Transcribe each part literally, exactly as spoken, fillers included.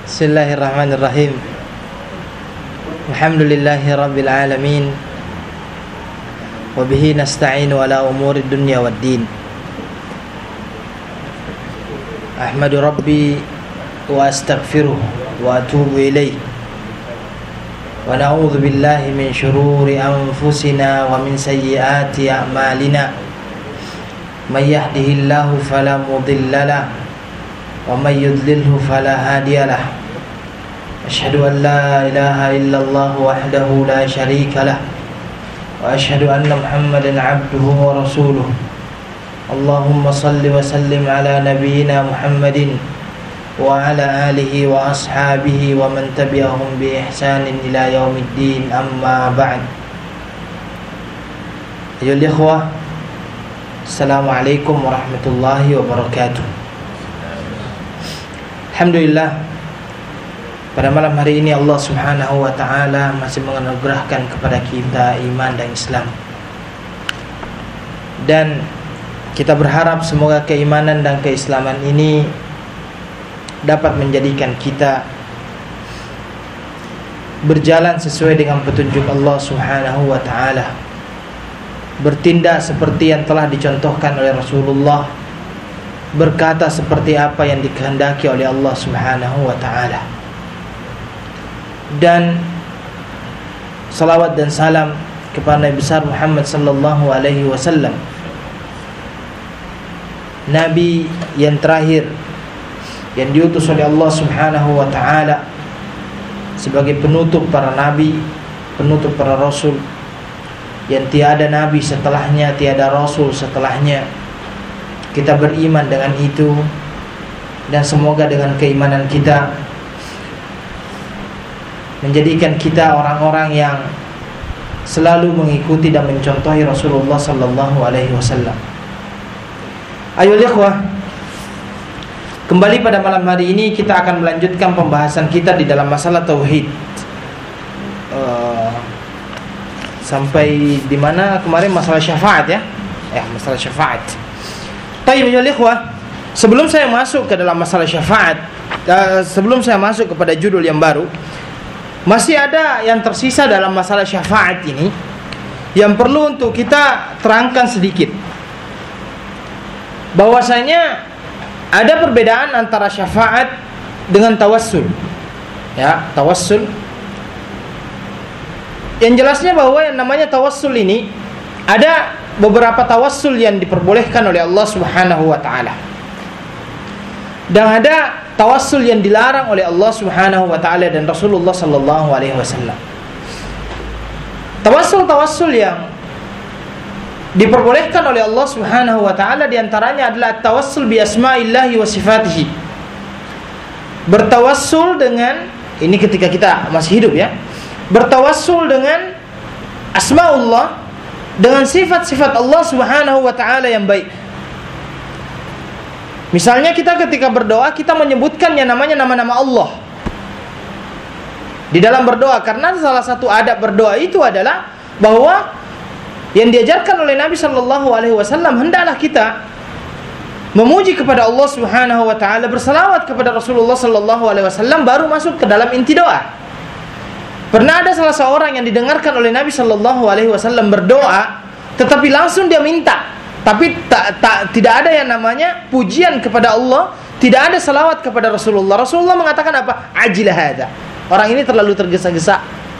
Bismillahirrahmanirrahim. Alhamdulillahi rabbil alamin. Wa bihi nasta'inu ala umuri dunya waddin. Ahmadu rabbi wa astaghfiruh wa atubu ilaih. Wa na'udzu billahi min syururi anfusina wa min sayyiati a'malina. May yahdihillahu fala mudilla lahu wa may yudlilhu fala hadiya lahu. Asyhadu an la ilaha illallah wahdahu la syarika lah wa asyhadu anna Muhammadan 'abduhu wa rasuluh. Allahumma salli wa sallim ala nabiyyina Muhammadin wa ala alihi wa ashabihi wa man tabi'ahum bi ihsanin ila yaumiddin, amma ba'd. Ayyuhal ikhwah, Assalamualaikum warahmatullahi wabarakatuh. Alhamdulillah, pada malam hari ini Allah subhanahu wa ta'ala masih menganugerahkan kepada kita iman dan Islam. Dan kita berharap semoga keimanan dan keislaman ini dapat menjadikan kita berjalan sesuai dengan petunjuk Allah subhanahu wa ta'ala, bertindak seperti yang telah dicontohkan oleh Rasulullah, berkata seperti apa yang dikehendaki oleh Allah subhanahu wa ta'ala. Dan salawat dan salam kepada Nabi besar Muhammad sallallahu alaihi wasallam, Nabi yang terakhir yang diutus oleh Allah subhanahu wa ta'ala sebagai penutup para nabi, penutup para rasul, yang tiada nabi setelahnya, tiada rasul setelahnya. Kita beriman dengan itu, dan semoga dengan keimanan kita menjadikan kita orang-orang yang selalu mengikuti dan mencontohi Rasulullah sallallahu alaihi wasallam. Ayolah ikhwah, kembali pada malam hari ini kita akan melanjutkan pembahasan kita di dalam masalah tauhid. Uh, sampai di mana kemarin? Masalah syafaat ya. Ya, masalah syafaat. Baik, ayolah ikhwah, sebelum saya masuk ke dalam masalah syafaat, uh, sebelum saya masuk kepada judul yang baru, masih ada yang tersisa dalam masalah syafaat ini yang perlu untuk kita terangkan sedikit. Bahwasanya ada perbedaan antara syafaat dengan tawassul. Ya, tawassul. Yang jelasnya bahwa yang namanya tawassul ini ada beberapa tawassul yang diperbolehkan oleh Allah Subhanahu wa taala. Dan ada tawassul yang dilarang oleh Allah Subhanahu wa taala dan Rasulullah sallallahu alaihi wasallam. Tawassul-tawassul yang diperbolehkan oleh Allah Subhanahu wa taala di antaranya adalah tawassul bi asma'illahi wa sifatihi. Bertawassul dengan, ini ketika kita masih hidup ya, bertawassul dengan asma'ullah, dengan sifat-sifat Allah Subhanahu wa taala yang baik. Misalnya kita ketika berdoa, kita menyebutkan yang namanya nama-nama Allah di dalam berdoa, karena salah satu adab berdoa itu adalah bahwa yang diajarkan oleh Nabi sallallahu alaihi wasallam, hendaklah kita memuji kepada Allah Subhanahu wa taala, berselawat kepada Rasulullah sallallahu alaihi wasallam, baru masuk ke dalam inti doa. Pernah ada salah seorang yang didengarkan oleh Nabi sallallahu alaihi wasallam berdoa, tetapi langsung dia minta, tapi tak, tak, tidak ada yang namanya pujian kepada Allah, tidak ada salawat kepada Rasulullah. Rasulullah mengatakan apa? Ajil hadza. Orang ini terlalu tergesa-gesa.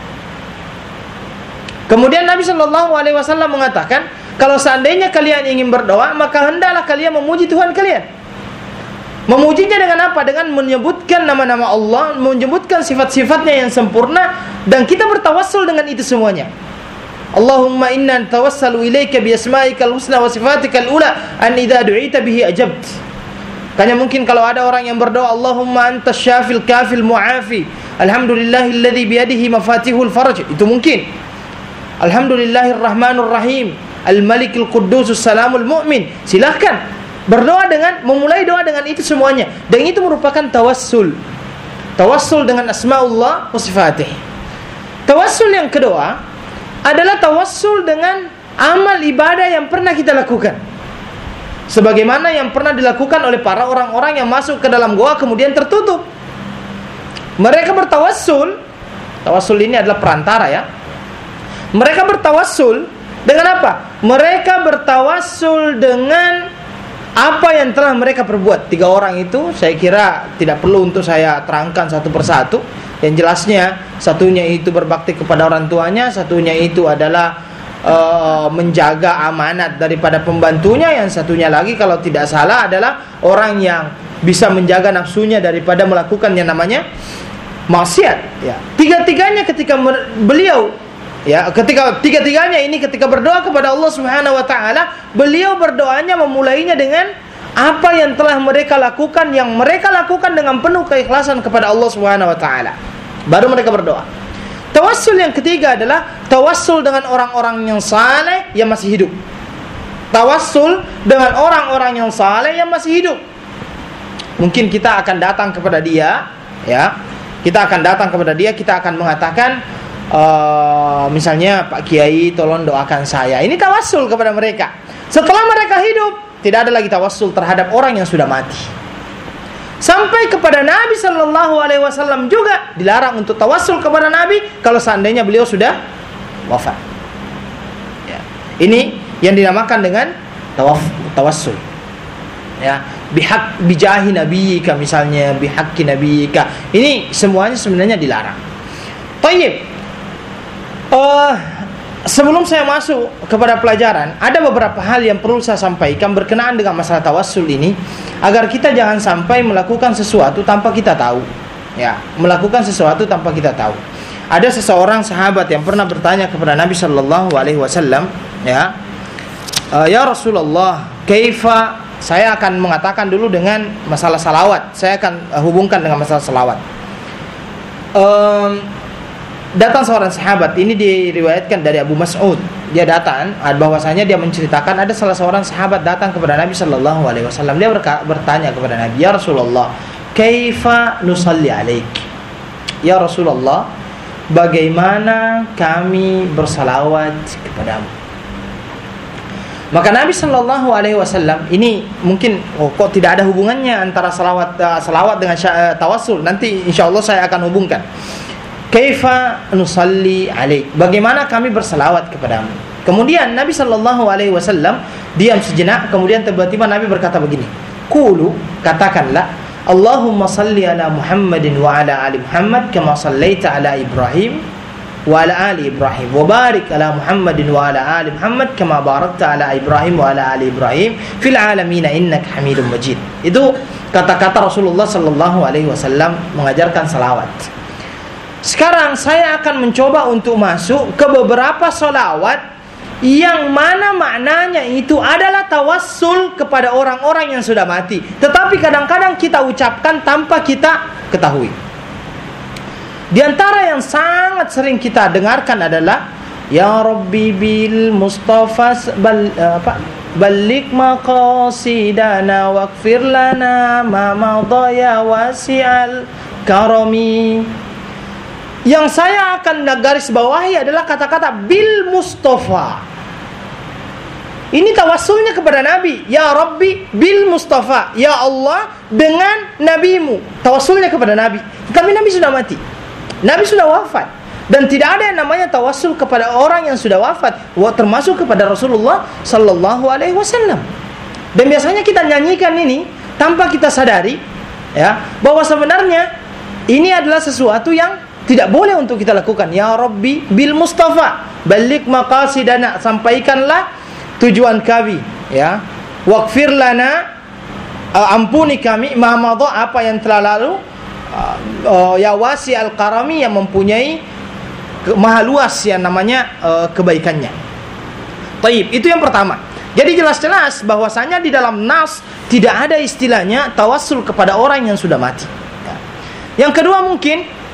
Kemudian Nabi sallallahu alaihi wasallam mengatakan, kalau seandainya kalian ingin berdoa, maka hendaklah kalian memuji Tuhan kalian. Memujinya dengan apa? Dengan menyebutkan nama-nama Allah, menyebutkan sifat-sifatnya yang sempurna, dan kita bertawassul dengan itu semuanya. Allahumma inna tawassalu ilaika bi asma'ikal husna wa sifatikal ula an idza du'ita bihi ajabt. Karena mungkin kalau ada orang yang berdoa, Allahumma antas syafil kafil mu'afi, alhamdulillahilladzi biyadihi mafatihul faraj, itu mungkin. Alhamdulillahirrahmanir rahim, al-malikul quddusus salamul mu'min. Silakan berdoa dengan, memulai doa dengan itu semuanya, dan itu merupakan tawassul. Tawassul dengan asma'ullah wa sifatih. Tawassul yang kedua adalah tawassul dengan amal ibadah yang pernah kita lakukan, sebagaimana yang pernah dilakukan oleh para orang-orang yang masuk ke dalam goa kemudian tertutup. Mereka bertawassul. Tawassul ini adalah perantara ya. Mereka bertawassul dengan apa? Mereka bertawassul dengan apa yang telah mereka perbuat. Tiga orang itu saya kira tidak perlu untuk saya terangkan satu persatu. Yang jelasnya satunya itu berbakti kepada orang tuanya, satunya itu adalah uh, menjaga amanat daripada pembantunya, yang satunya lagi kalau tidak salah adalah orang yang bisa menjaga nafsunya daripada melakukan yang namanya maksiat. Ya. Tiga-tiganya ketika beliau Ya, ketika tiga-tiganya ini ketika berdoa kepada Allah Subhanahu wa taala, beliau berdoanya memulainya dengan apa yang telah mereka lakukan, yang mereka lakukan dengan penuh keikhlasan kepada Allah Subhanahu wa taala. Baru mereka berdoa. Tawassul yang ketiga adalah tawassul dengan orang-orang yang saleh yang masih hidup. Tawassul dengan orang-orang yang saleh yang masih hidup. Mungkin kita akan datang kepada dia, ya. Kita akan datang kepada dia, kita akan mengatakan Uh, misalnya, Pak Kiai tolong doakan saya. Ini tawassul kepada mereka. Setelah mereka hidup, tidak ada lagi tawassul terhadap orang yang sudah mati. Sampai kepada Nabi Sallallahu Alaihi Wasallam juga dilarang untuk tawassul kepada Nabi kalau seandainya beliau sudah wafat. Ya. Ini yang dinamakan dengan tawaf, tawassul. Ya, bihak bijahi nabiyika misalnya, bihaqqi nabiyika. Ini semuanya sebenarnya dilarang. Tayyib. Uh, sebelum saya masuk kepada pelajaran, ada beberapa hal yang perlu saya sampaikan berkenaan dengan masalah tawassul ini, agar kita jangan sampai melakukan sesuatu tanpa kita tahu. Ya, melakukan sesuatu tanpa kita tahu. Ada seseorang sahabat yang pernah bertanya kepada Nabi Sallallahu Alaihi Wasallam, ya, uh, ya Rasulullah, kaifa? Saya akan mengatakan dulu dengan masalah salawat. Saya akan uh, hubungkan dengan masalah salawat. Um, Datang seorang sahabat, ini diriwayatkan dari Abu Mas'ud. Dia datang, bahwasanya dia menceritakan ada salah seorang sahabat datang kepada Nabi Sallallahu Alaihi Wasallam. Dia berka- bertanya kepada Nabi, ya Rasulullah, kaifa nusalli alaik? Ya Rasulullah, bagaimana kami bersalawat kepadamu? Maka Nabi Sallallahu Alaihi Wasallam ini mungkin oh, kok tidak ada hubungannya antara salawat uh, salawat dengan uh, tawassul. Nanti insya Allah saya akan hubungkan. Kaifa nusalli alaik? Bagaimana kami bersalawat kepadamu? Kemudian Nabi Sallallahu Alaihi Wasallam diam sejenak. Kemudian tiba-tiba Nabi berkata begini, Qulu, katakanlah, Allahumma salli ala Muhammadin wa ala ali Muhammad kama sallaita ala Ibrahim wa ala ali Ibrahim, wa barik ala Muhammadin wa ala ali Muhammad kama barakta ala Ibrahim wa ala ali Ibrahim fil alamin innaka Hamidum Majid. Itu kata-kata Rasulullah Sallallahu Alaihi Wasallam mengajarkan salawat. Sekarang saya akan mencoba untuk masuk ke beberapa solawat yang mana maknanya itu adalah tawassul kepada orang-orang yang sudah mati, tetapi kadang-kadang kita ucapkan tanpa kita ketahui. Di antara yang sangat sering kita dengarkan adalah Ya Rabbi bil Mustafa bal, apa? Balik maqasidana waghfir lana ma madaya wasi'al karami. Yang saya akan garis bawahi adalah kata-kata bil Mustafa. Ini tawassulnya kepada Nabi. Ya Rabbi bil Mustafa. Ya Allah dengan Nabimu. Tawassulnya kepada Nabi. Tapi Nabi sudah mati. Nabi sudah wafat. Dan tidak ada yang namanya tawassul kepada orang yang sudah wafat, termasuk kepada Rasulullah Sallallahu Alaihi Wasallam. Dan biasanya kita nyanyikan ini tanpa kita sadari, ya, bahwa sebenarnya ini adalah sesuatu yang tidak boleh untuk kita lakukan. Ya Rabbi bil Mustafa, balik maqasidana, sampaikanlah tujuan kami, ya. Waghfir lana, uh, ampuni kami ma madha, apa yang telah lalu, uh, uh, ya wasi al karami, yang mempunyai ke- maha luas yang namanya uh, kebaikannya. Taib, itu yang pertama. Jadi jelas-jelas bahwasanya di dalam nas tidak ada istilahnya tawassul kepada orang yang sudah mati, ya. Yang kedua mungkin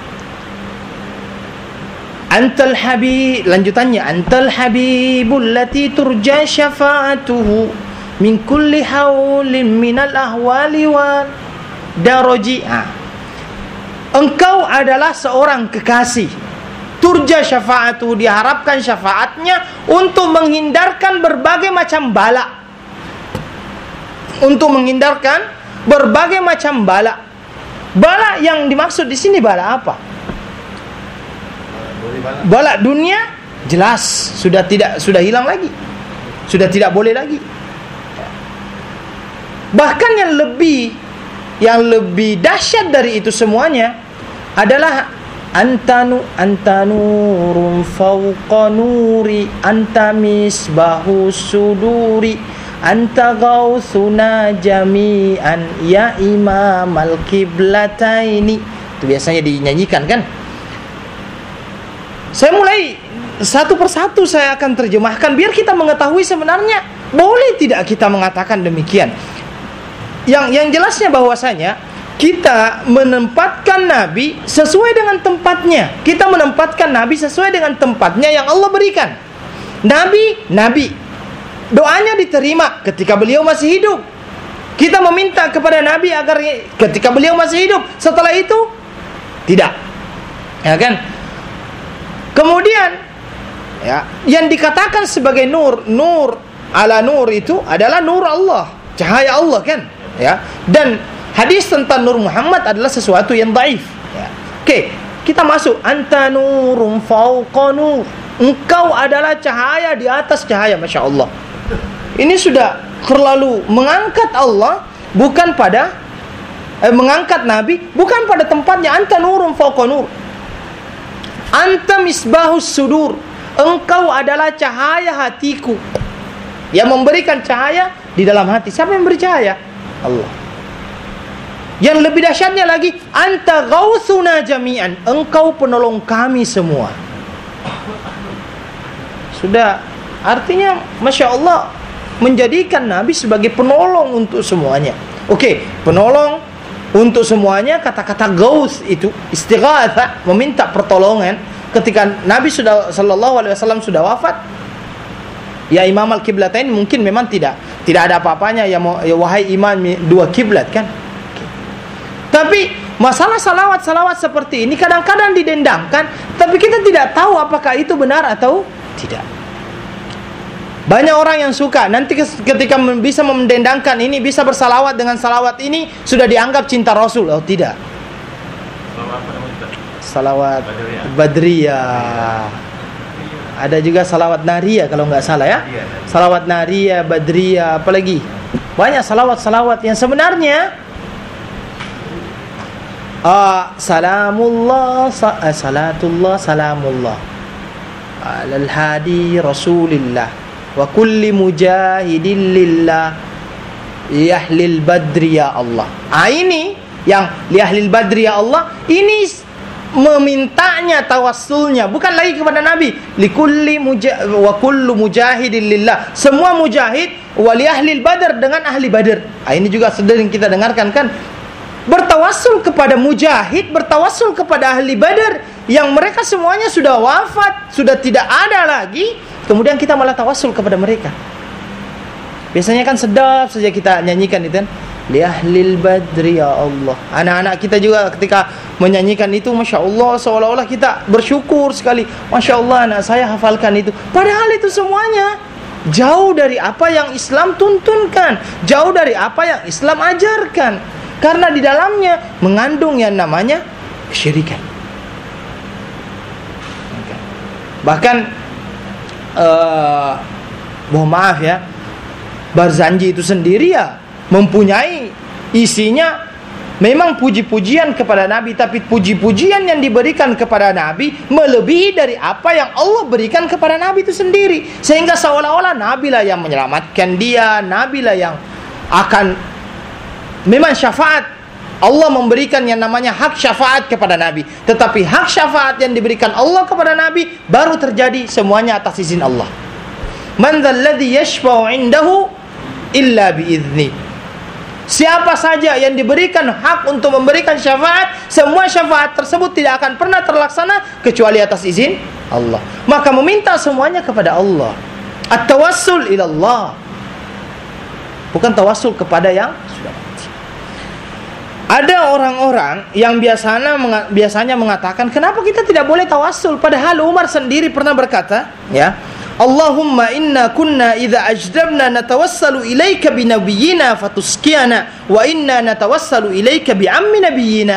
Antal habib, lanjutannya, Antal habibul lati turja syafa'atuhu min kulli hawlin minal ahwali wa daroji. Ha. Engkau adalah seorang kekasih, turja syafa'atuhu, diharapkan syafaatnya untuk menghindarkan berbagai macam bala, untuk menghindarkan berbagai macam bala. Bala yang dimaksud di sini bala apa? Bala dunia jelas sudah tidak sudah hilang lagi. Sudah tidak boleh lagi. Bahkan yang lebih yang lebih dahsyat dari itu semuanya adalah antanu antanurun fawqa nuri anta misbahu suduri anta gauthuna jami'an ya imamal kiblataini. Itu biasanya dinyanyikan kan. Saya mulai satu persatu saya akan terjemahkan biar kita mengetahui sebenarnya boleh tidak kita mengatakan demikian. Yang yang jelasnya bahwasanya kita menempatkan Nabi sesuai dengan tempatnya. Kita menempatkan Nabi sesuai dengan tempatnya yang Allah berikan. Nabi, Nabi. Doanya diterima ketika beliau masih hidup. Kita meminta kepada Nabi agar ketika beliau masih hidup. Setelah itu tidak. Ya kan? Kemudian ya, yang dikatakan sebagai nur, nur ala nur itu adalah nur Allah, cahaya Allah kan? Ya. Dan hadis tentang Nur Muhammad adalah sesuatu yang dhaif. Ya. Oke, kita masuk anta nurun fawqa nur. Engkau adalah cahaya di atas cahaya, Masya Allah. Ini sudah terlalu mengangkat Allah bukan pada eh, mengangkat Nabi bukan pada tempatnya. Anta nurun fawqa nur. Anta misbahus sudur. Engkau adalah cahaya hatiku. Yang memberikan cahaya di dalam hati. Siapa yang beri cahaya? Allah. Yang lebih dahsyatnya lagi, anta gauthuna jami'an. Engkau penolong kami semua. Sudah, artinya Masya Allah menjadikan Nabi sebagai penolong untuk semuanya. Oke, penolong untuk semuanya. Kata-kata gauth itu istighatha, meminta pertolongan. Ketika Nabi sudah sallallahu alaihi wasallam sudah wafat, ya imam al-kiblatain mungkin memang tidak tidak ada apa-apanya ya, ya wahai imam dua kiblat kan. Tapi masalah salawat-salawat seperti ini kadang-kadang didendangkan, tapi kita tidak tahu apakah itu benar atau tidak. Banyak orang yang suka nanti ketika bisa mendendangkan ini, bisa bersalawat dengan salawat ini, sudah dianggap cinta Rasul. Oh tidak. Salawat Badriyah. Ada juga salawat Nariyah kalau nggak salah ya. Salawat Nariyah, Badriyah, apalagi banyak salawat-salawat yang sebenarnya uh, salamullah, sa- salatullah, salamullah alal hadi Rasulillah wa kulli mujahidin lillah liahlil badri ya Allah. Ah, ini yang liahlil badri ya Allah ini memintanya, tawassulnya bukan lagi kepada Nabi. Likulli muja- wa kullu mujahidin lillah. Semua mujahid wa liahlil badr dengan ahli Badr. Ah, ini juga sering kita dengarkan kan. Bertawassul kepada mujahid, bertawassul kepada ahli Badr yang mereka semuanya sudah wafat, sudah tidak ada lagi. Kemudian kita malah tawassul kepada mereka. Biasanya kan sedap saja kita nyanyikan itu kan. Li ahlil badri ya Allah. Anak-anak kita juga ketika menyanyikan itu, Masya Allah, seolah-olah kita bersyukur sekali. Masya Allah, anak saya hafalkan itu. Padahal itu semuanya jauh dari apa yang Islam tuntunkan, jauh dari apa yang Islam ajarkan. Karena di dalamnya mengandung yang namanya kesyirikan. Bahkan uh, mohon maaf ya, Barzanji itu sendiri ya mempunyai isinya memang puji-pujian kepada Nabi, tapi puji-pujian yang diberikan kepada Nabi melebihi dari apa yang Allah berikan kepada Nabi itu sendiri, sehingga seolah-olah Nabi lah yang menyelamatkan dia, Nabi lah yang akan memang syafaat. Allah memberikan yang namanya hak syafaat kepada Nabi, tetapi hak syafaat yang diberikan Allah kepada Nabi baru terjadi semuanya atas izin Allah. Man dzalladzi yashfa'u 'indahu illa bi'idznih. Siapa saja yang diberikan hak untuk memberikan syafaat, semua syafaat tersebut tidak akan pernah terlaksana kecuali atas izin Allah. Maka meminta semuanya kepada Allah. At-tawassul ila Allah, bukan tawassul kepada yang sudah mati. Ada orang-orang yang biasanya biasanya mengatakan, kenapa kita tidak boleh tawassul? Padahal Umar sendiri pernah berkata, ya, Allahumma inna kunna idza ajdabna natawassalu ilaika bi nabiyyina fatuskiyana wa inna natawassalu ilaika bi ammi nabiyyina.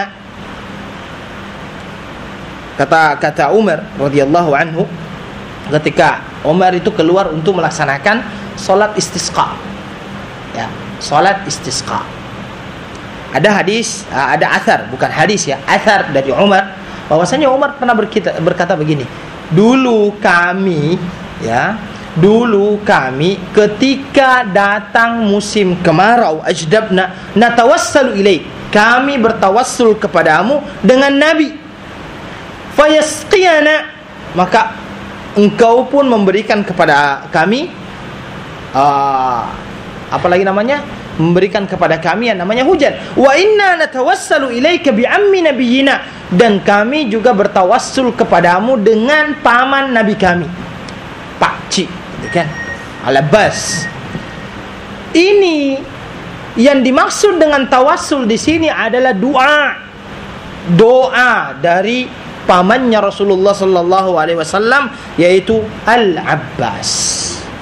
Kata kata Umar radhiyallahu anhu, ketika Umar itu keluar untuk melaksanakan salat istisqa. Ya, salat istisqa. Ada hadis, ada athar, bukan hadis ya, athar dari Umar, bahwasanya Umar pernah berkata, berkata begini, dulu kami ya, dulu kami ketika datang musim kemarau, ajdabna natawassalu ilaik, kami bertawassul kepadamu dengan Nabi, fayasqiyana, maka engkau pun memberikan kepada kami uh, apa lagi namanya, memberikan kepada kami yang namanya hujan. Wa inna natawassalu ilaika bi ammi nabiyyina, dan kami juga bertawassul kepadamu dengan paman nabi kami, pakcik, kan, Al-Abbas. Ini yang dimaksud dengan tawassul di sini adalah doa, doa dari pamannya Rasulullah sallallahu alaihi wasallam, yaitu Al-Abbas.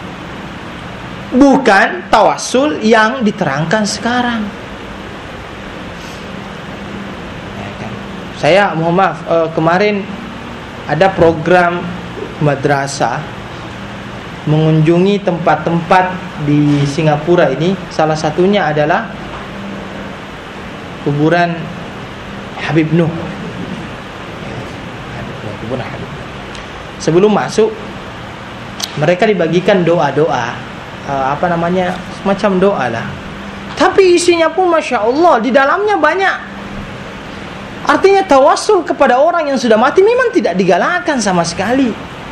Bukan tawassul yang diterangkan sekarang. Saya mohon maaf, eh, kemarin ada program madrasah mengunjungi tempat-tempat di Singapura ini. Salah satunya adalah kuburan Habib Nuh. Kuburan Habib. Sebelum masuk, mereka dibagikan doa-doa. Uh, apa namanya, semacam doa lah. Tapi isinya pun Masya Allah, di dalamnya banyak. Artinya tawassul kepada orang yang sudah mati memang tidak digalakkan sama sekali.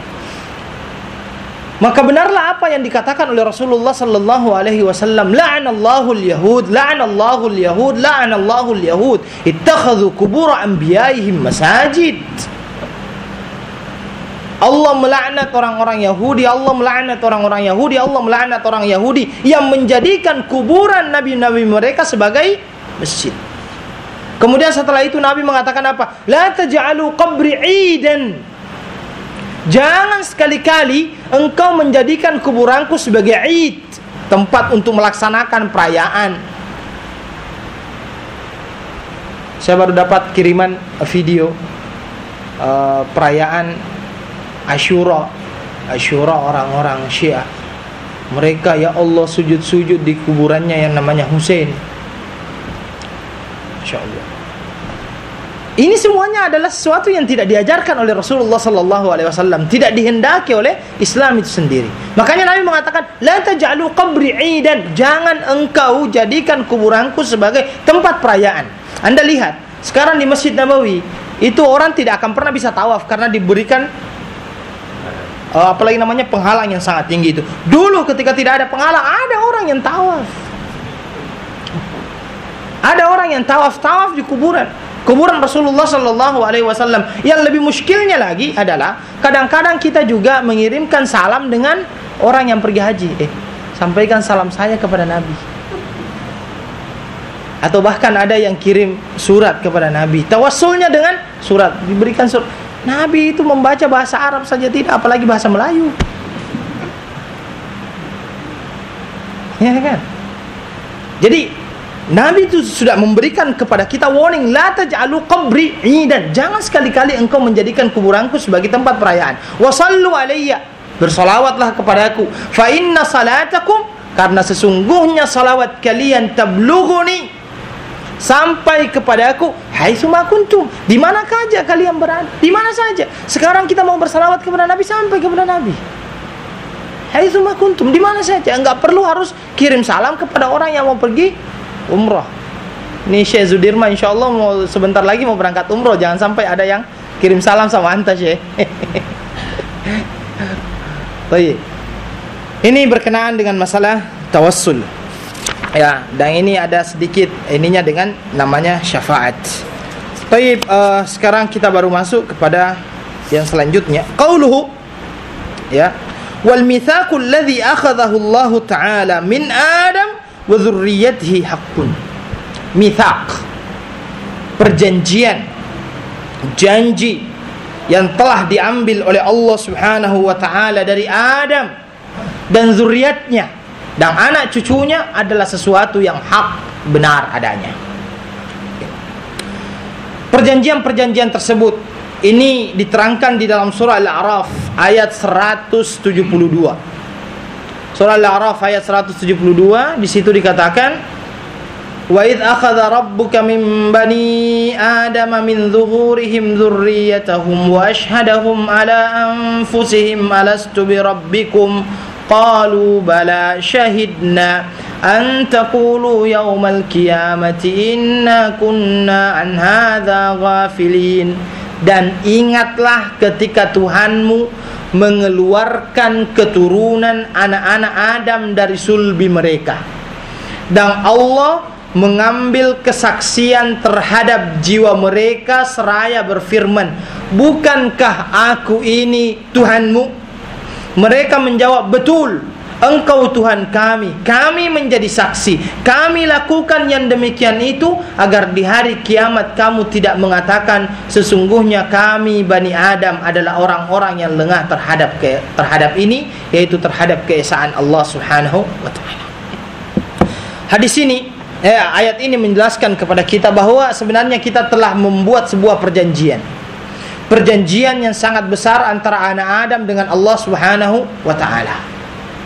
Maka benarlah apa yang dikatakan oleh Rasulullah sallallahu alaihi wasallam, la'anallahu al-yahud, la'anallahu al-yahud, la'anallahu al-yahud, ittakhadhu qubur anbiya'ihim masajid. Allah melaknat orang-orang Yahudi, Allah melaknat orang-orang Yahudi, Allah melaknat orang Yahudi yang menjadikan kuburan nabi-nabi mereka sebagai masjid. Kemudian setelah itu Nabi mengatakan apa? La taj'alu qabri 'idan. Jangan sekali-kali engkau menjadikan kuburanku sebagai 'id, tempat untuk melaksanakan perayaan. Saya baru dapat kiriman video uh, perayaan Asyura, Asyura orang-orang Syiah. Mereka ya Allah sujud-sujud di kuburannya yang namanya Husain. Masya Allah. Ini semuanya adalah sesuatu yang tidak diajarkan oleh Rasulullah sallallahu alaihi wasallam, tidak dihendaki oleh Islam itu sendiri. Makanya Nabi mengatakan, la taj'alu qabri 'idan, jangan engkau jadikan kuburanku sebagai tempat perayaan. Anda lihat, sekarang di Masjid Nabawi itu orang tidak akan pernah bisa tawaf karena diberikan Uh, apalagi namanya penghalang yang sangat tinggi itu. Dulu ketika tidak ada penghalang, ada orang yang tawaf. Ada orang yang tawaf-tawaf di kuburan, kuburan Rasulullah sallallahu alaihi wasallam. Yang lebih muskilnya lagi adalah kadang-kadang kita juga mengirimkan salam dengan orang yang pergi haji. Eh, sampaikan salam saya kepada Nabi. Atau bahkan ada yang kirim surat kepada Nabi. Tawassulnya dengan surat, diberikan surat. Nabi itu membaca bahasa Arab saja tidak, apalagi bahasa Melayu. Ya kan? Jadi Nabi itu sudah memberikan kepada kita warning, la taj'alu qabri 'idan. Jangan sekali-kali engkau menjadikan kuburanku sebagai tempat perayaan. Wa sallu alayya, bersolawatlah kepadaku. Fa inna salatakum, karena sesungguhnya salawat kalian tablughuni, sampai kepadaku, haitsuma kuntum, di mana saja kalian berada, di mana saja. Sekarang kita mau bersalawat kepada Nabi, sampai kepada Nabi. Haitsuma kuntum, di mana saja. Enggak perlu harus kirim salam kepada orang yang mau pergi umrah. Ini Syekh Zudirma insyaallah mau sebentar lagi mau berangkat umrah, jangan sampai ada yang kirim salam sama anta, Syekh. Baik. Ini berkenaan dengan masalah tawassul. Ya, dan ini ada sedikit ininya dengan namanya syafaat. Baik, uh, sekarang kita baru masuk kepada yang selanjutnya. Qauluhu, ya, wal mitsaqul ladzi akhadhahu Allah Ta'ala min Adam wa dzurriyyatihi haqqun. Mitsaq, perjanjian, janji yang telah diambil oleh Allah Subhanahu wa taala dari Adam dan zuriatnya dan anak cucunya adalah sesuatu yang hak, benar adanya. Perjanjian-perjanjian tersebut ini diterangkan di dalam surah Al-A'raf ayat seratus tujuh puluh dua. Surah Al-A'raf ayat seratus tujuh puluh dua, di situ dikatakan, wa idh akhadha rabbuka min bani adama min zuhurihim dzurriyyatahum wa ashhadahum ala anfusihim alastu bi rabbikum qalu bala shahidna an taqulu yawmal qiyamati inna kunna an hadza ghafilin. Dan ingatlah ketika Tuhanmu mengeluarkan keturunan anak-anak Adam dari sulbi mereka, dan Allah mengambil kesaksian terhadap jiwa mereka seraya berfirman, bukankah aku ini Tuhanmu? Mereka menjawab, betul, Engkau Tuhan kami. Kami menjadi saksi. Kami lakukan yang demikian itu agar di hari kiamat kamu tidak mengatakan sesungguhnya kami Bani Adam adalah orang-orang yang lengah terhadap ke, terhadap ini, yaitu terhadap keesaan Allah Subhanahu wa taala. Hadis ini, eh, ayat ini menjelaskan kepada kita bahwa sebenarnya kita telah membuat sebuah perjanjian. Perjanjian yang sangat besar antara anak Adam dengan Allah Subhanahu wa taala.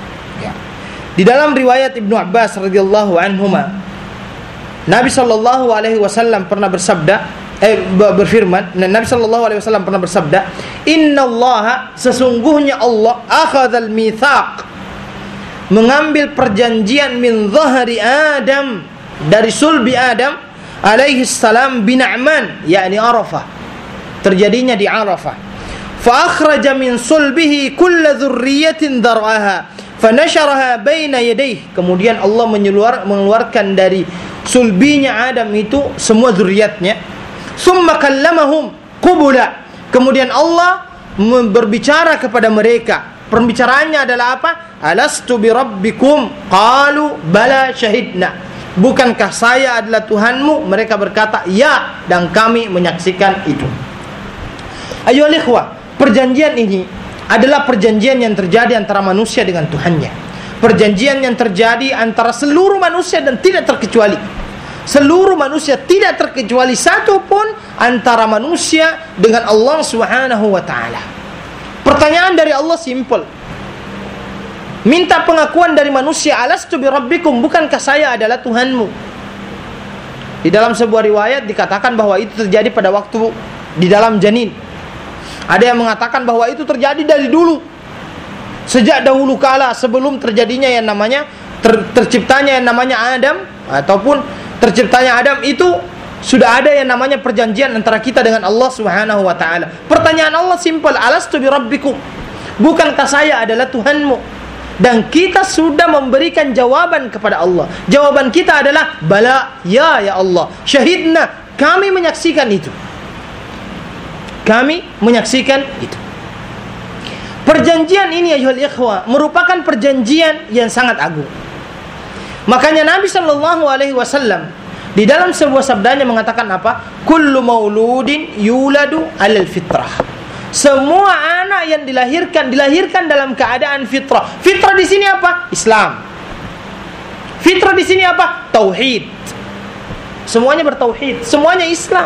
Di dalam riwayat Ibnu Abbas radhiyallahu anhuma, Nabi sallallahu alaihi wasallam pernah bersabda, eh berfirman, Nabi sallallahu alaihi wasallam pernah bersabda, "Innallaha, sesungguhnya Allah, akhadzal mitsaq, mengambil perjanjian min zahri Adam, dari sulbi Adam alaihi salam bina'man, yakni Arafah, terjadinya di Arafah. Fa akhraja min sulbihi kulla dzurriyyatin dar'aha fanasharaha baina yadayhi." Kemudian Allah menyeluar, mengeluarkan dari sulbinya Adam itu semua zuriatnya. Summa kallamahum qubula. Kemudian Allah berbicara kepada mereka. Pembicaraannya adalah apa? Alastu bi rabbikum? Qalu bala syahidna. Bukankah saya adalah Tuhanmu? Mereka berkata, ya, dan kami menyaksikan itu. Ayolah ikhwah, perjanjian ini adalah perjanjian yang terjadi antara manusia dengan Tuhannya. Perjanjian yang terjadi antara seluruh manusia dan tidak terkecuali. Seluruh manusia tidak terkecuali satu pun antara manusia dengan Allah Subhanahu wa taala. Pertanyaan dari Allah simple. Minta pengakuan dari manusia, alastu bi rabbikum, bukankah saya adalah Tuhanmu? Di dalam sebuah riwayat dikatakan bahwa itu terjadi pada waktu di dalam janin. Ada yang mengatakan bahwa itu terjadi dari dulu, sejak dahulu kala, sebelum terjadinya yang namanya ter, terciptanya yang namanya Adam, ataupun terciptanya Adam itu sudah ada yang namanya perjanjian antara kita dengan Allah Subhanahu wa taala. Pertanyaan Allah simpel, alastu bi rabbikum, bukankah saya adalah Tuhanmu? Dan kita sudah memberikan jawaban kepada Allah. Jawaban kita adalah bala, ya ya Allah, syahidna, kami menyaksikan itu. Kami menyaksikan itu. Perjanjian ini ayuhal ikhwah merupakan perjanjian yang sangat agung. Makanya Nabi sallallahu alaihi wasallam di dalam sebuah sabdanya mengatakan apa? Kullu mauludin yuladu alal fitrah. Semua anak yang dilahirkan dilahirkan dalam keadaan fitrah. Fitrah di sini apa? Islam. Fitrah di sini apa? Tauhid. Semuanya bertauhid, semuanya Islam.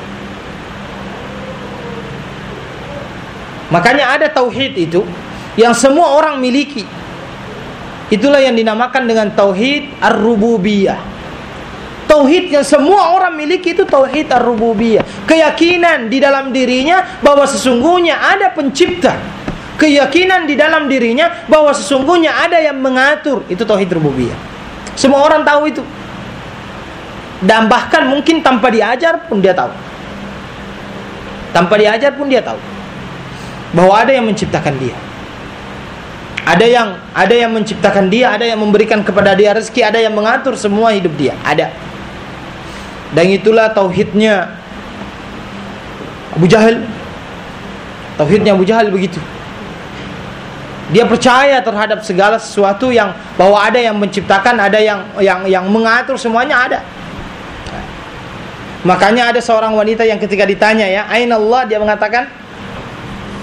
Makanya ada tauhid itu yang semua orang miliki. Itulah yang dinamakan dengan tauhid ar-rububiyah. Tauhid yang semua orang miliki itu tauhid ar-rububiyah. Keyakinan di dalam dirinya bahwa sesungguhnya ada pencipta. Keyakinan di dalam dirinya bahwa sesungguhnya ada yang mengatur. Itu tauhid rububiyah. Semua orang tahu itu. Dan bahkan mungkin tanpa diajar pun dia tahu. Tanpa diajar pun dia tahu bahwa ada yang menciptakan dia. Ada yang ada yang menciptakan dia, ada yang memberikan kepada dia rezeki, ada yang mengatur semua hidup dia. Ada. Dan itulah tauhidnya Abu Jahal. Tauhidnya Abu Jahal begitu. Dia percaya terhadap segala sesuatu yang bahwa ada yang menciptakan, ada yang yang yang mengatur, semuanya ada. Makanya ada seorang wanita yang ketika ditanya ya, "Aina Allah?" dia mengatakan,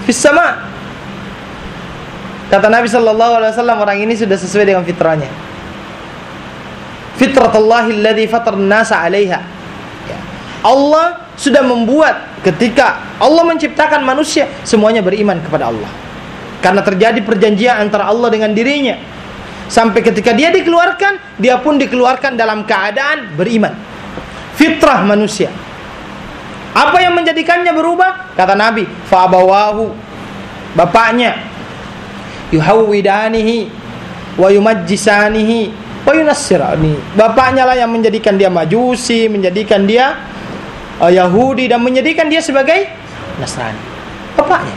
fis sama. Kata Nabi sallallahu alaihi wasallam, orang ini sudah sesuai dengan fitrahnya. Fitratullahi alladzi fatara an-nasa 'alaiha. Ya. Allah sudah membuat ketika Allah menciptakan manusia, semuanya beriman kepada Allah. Karena terjadi perjanjian antara Allah dengan dirinya. Sampai ketika dia dikeluarkan, dia pun dikeluarkan dalam keadaan beriman. Fitrah manusia. Apa yang menjadikannya berubah? Kata Nabi, fa'abawahu, bapaknya, yuhawwidanihi wa yumajjisanihi wa yunassirani. Bapaknya lah yang menjadikan dia majusi, menjadikan dia uh, Yahudi, dan menjadikan dia sebagai Nasrani. Bapaknya.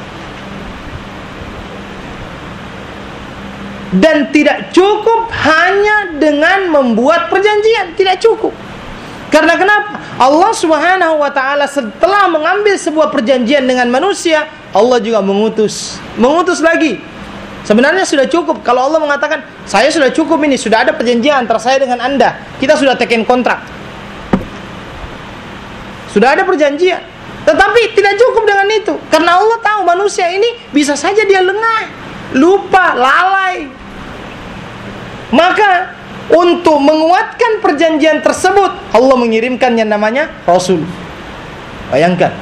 Dan tidak cukup hanya dengan membuat perjanjian, tidak cukup. Karena kenapa? Allah Subhanahu wa taala setelah mengambil sebuah perjanjian dengan manusia, Allah juga mengutus, mengutus lagi. Sebenarnya sudah cukup kalau Allah mengatakan, saya sudah cukup ini, sudah ada perjanjian antara saya dengan Anda. Kita sudah teken kontrak. Sudah ada perjanjian. Tetapi tidak cukup dengan itu. Karena Allah tahu manusia ini bisa saja dia lengah, lupa, lalai. Maka untuk menguatkan perjanjian tersebut, Allah mengirimkan yang namanya Rasul. Bayangkan.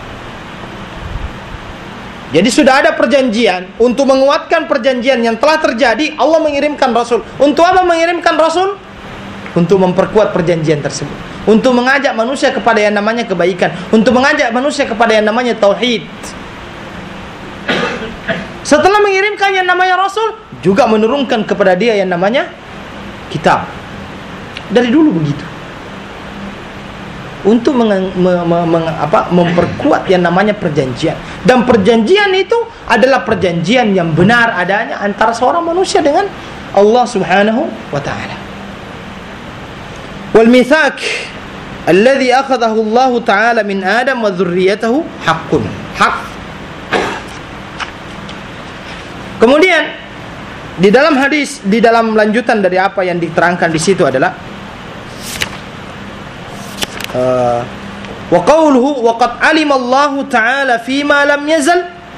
Jadi sudah ada perjanjian. Untuk menguatkan perjanjian yang telah terjadi, Allah mengirimkan Rasul. Untuk apa mengirimkan Rasul? Untuk memperkuat perjanjian tersebut. Untuk mengajak manusia kepada yang namanya kebaikan. Untuk mengajak manusia kepada yang namanya tauhid. Setelah mengirimkan yang namanya Rasul, juga menurunkan kepada dia yang namanya kitab. Dari dulu begitu. Untuk meng, me, me, me, apa, memperkuat yang namanya perjanjian. Dan perjanjian itu adalah perjanjian yang benar adanya antara seorang manusia dengan Allah Subhanahu wa ta'ala. Wal mithaq alladhi akhadahu Allah ta'ala min Adam wa dhurriyyatahu haqqun. Hak. Kemudian di dalam hadis, di dalam lanjutan dari apa yang diterangkan di situ adalah uh, wa qawluhu wa qad alima Allah ta'ala fima lam yazal,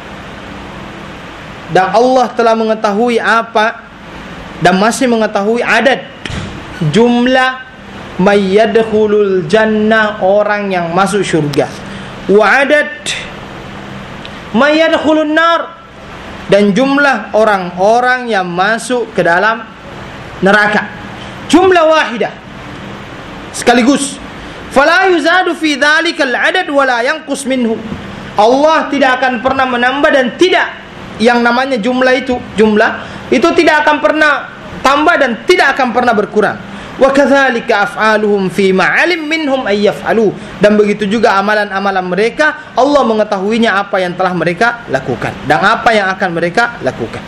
dan Allah telah mengetahui apa dan masih mengetahui adad jumlah may yadkhulul jannah, orang yang masuk surga, wa adad may yadkhulun nar, dan jumlah orang-orang yang masuk ke dalam neraka. Jumlah wahidah, sekaligus. Fala yuzadu fi dzalikal adad wala yanqus minhu. Allah tidak akan pernah menambah dan tidak, yang namanya jumlah itu, jumlah itu tidak akan pernah tambah dan tidak akan pernah berkurang. Wa kadzalika af'aluhum fi ma'alim minhum ay yaf'alu, dan begitu juga amalan-amalan mereka, Allah mengetahuinya apa yang telah mereka lakukan dan apa yang akan mereka lakukan.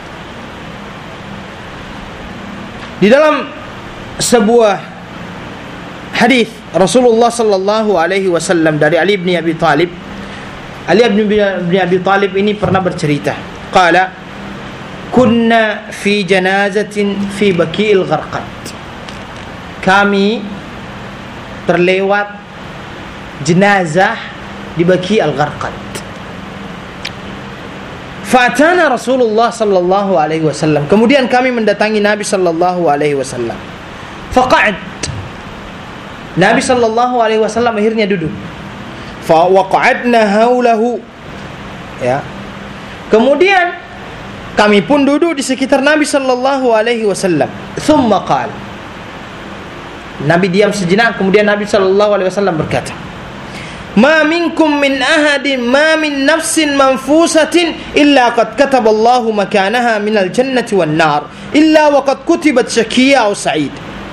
Di dalam sebuah hadis Rasulullah sallallahu alaihi wasallam dari Ali bin Abi Thalib, Ali bin Abi Thalib ini pernah bercerita, qala kunna fi janazatin fi Baqi'il Gharqad, kami terlewat jenazah di Baqi' al-Gharqad. Fatana Rasulullah sallallahu alaihi wasallam, kemudian kami mendatangi Nabi sallallahu alaihi wasallam. Faqa'ad, Nabi sallallahu alaihi wasallam akhirnya duduk. Fa waqa'adna haulahu, ya. Kemudian kami pun duduk di sekitar Nabi sallallahu alaihi wasallam. Tsumma qala, Nabi diam sejenak, kemudian Nabi sallallahu alaihi wasallam berkata, "Ma minkum min ahadin ma min nafsin manfusatin illa qad kataballahu makanaha minal jannati wan nar illa wa qad kutibat syaqiyya aw sa'id."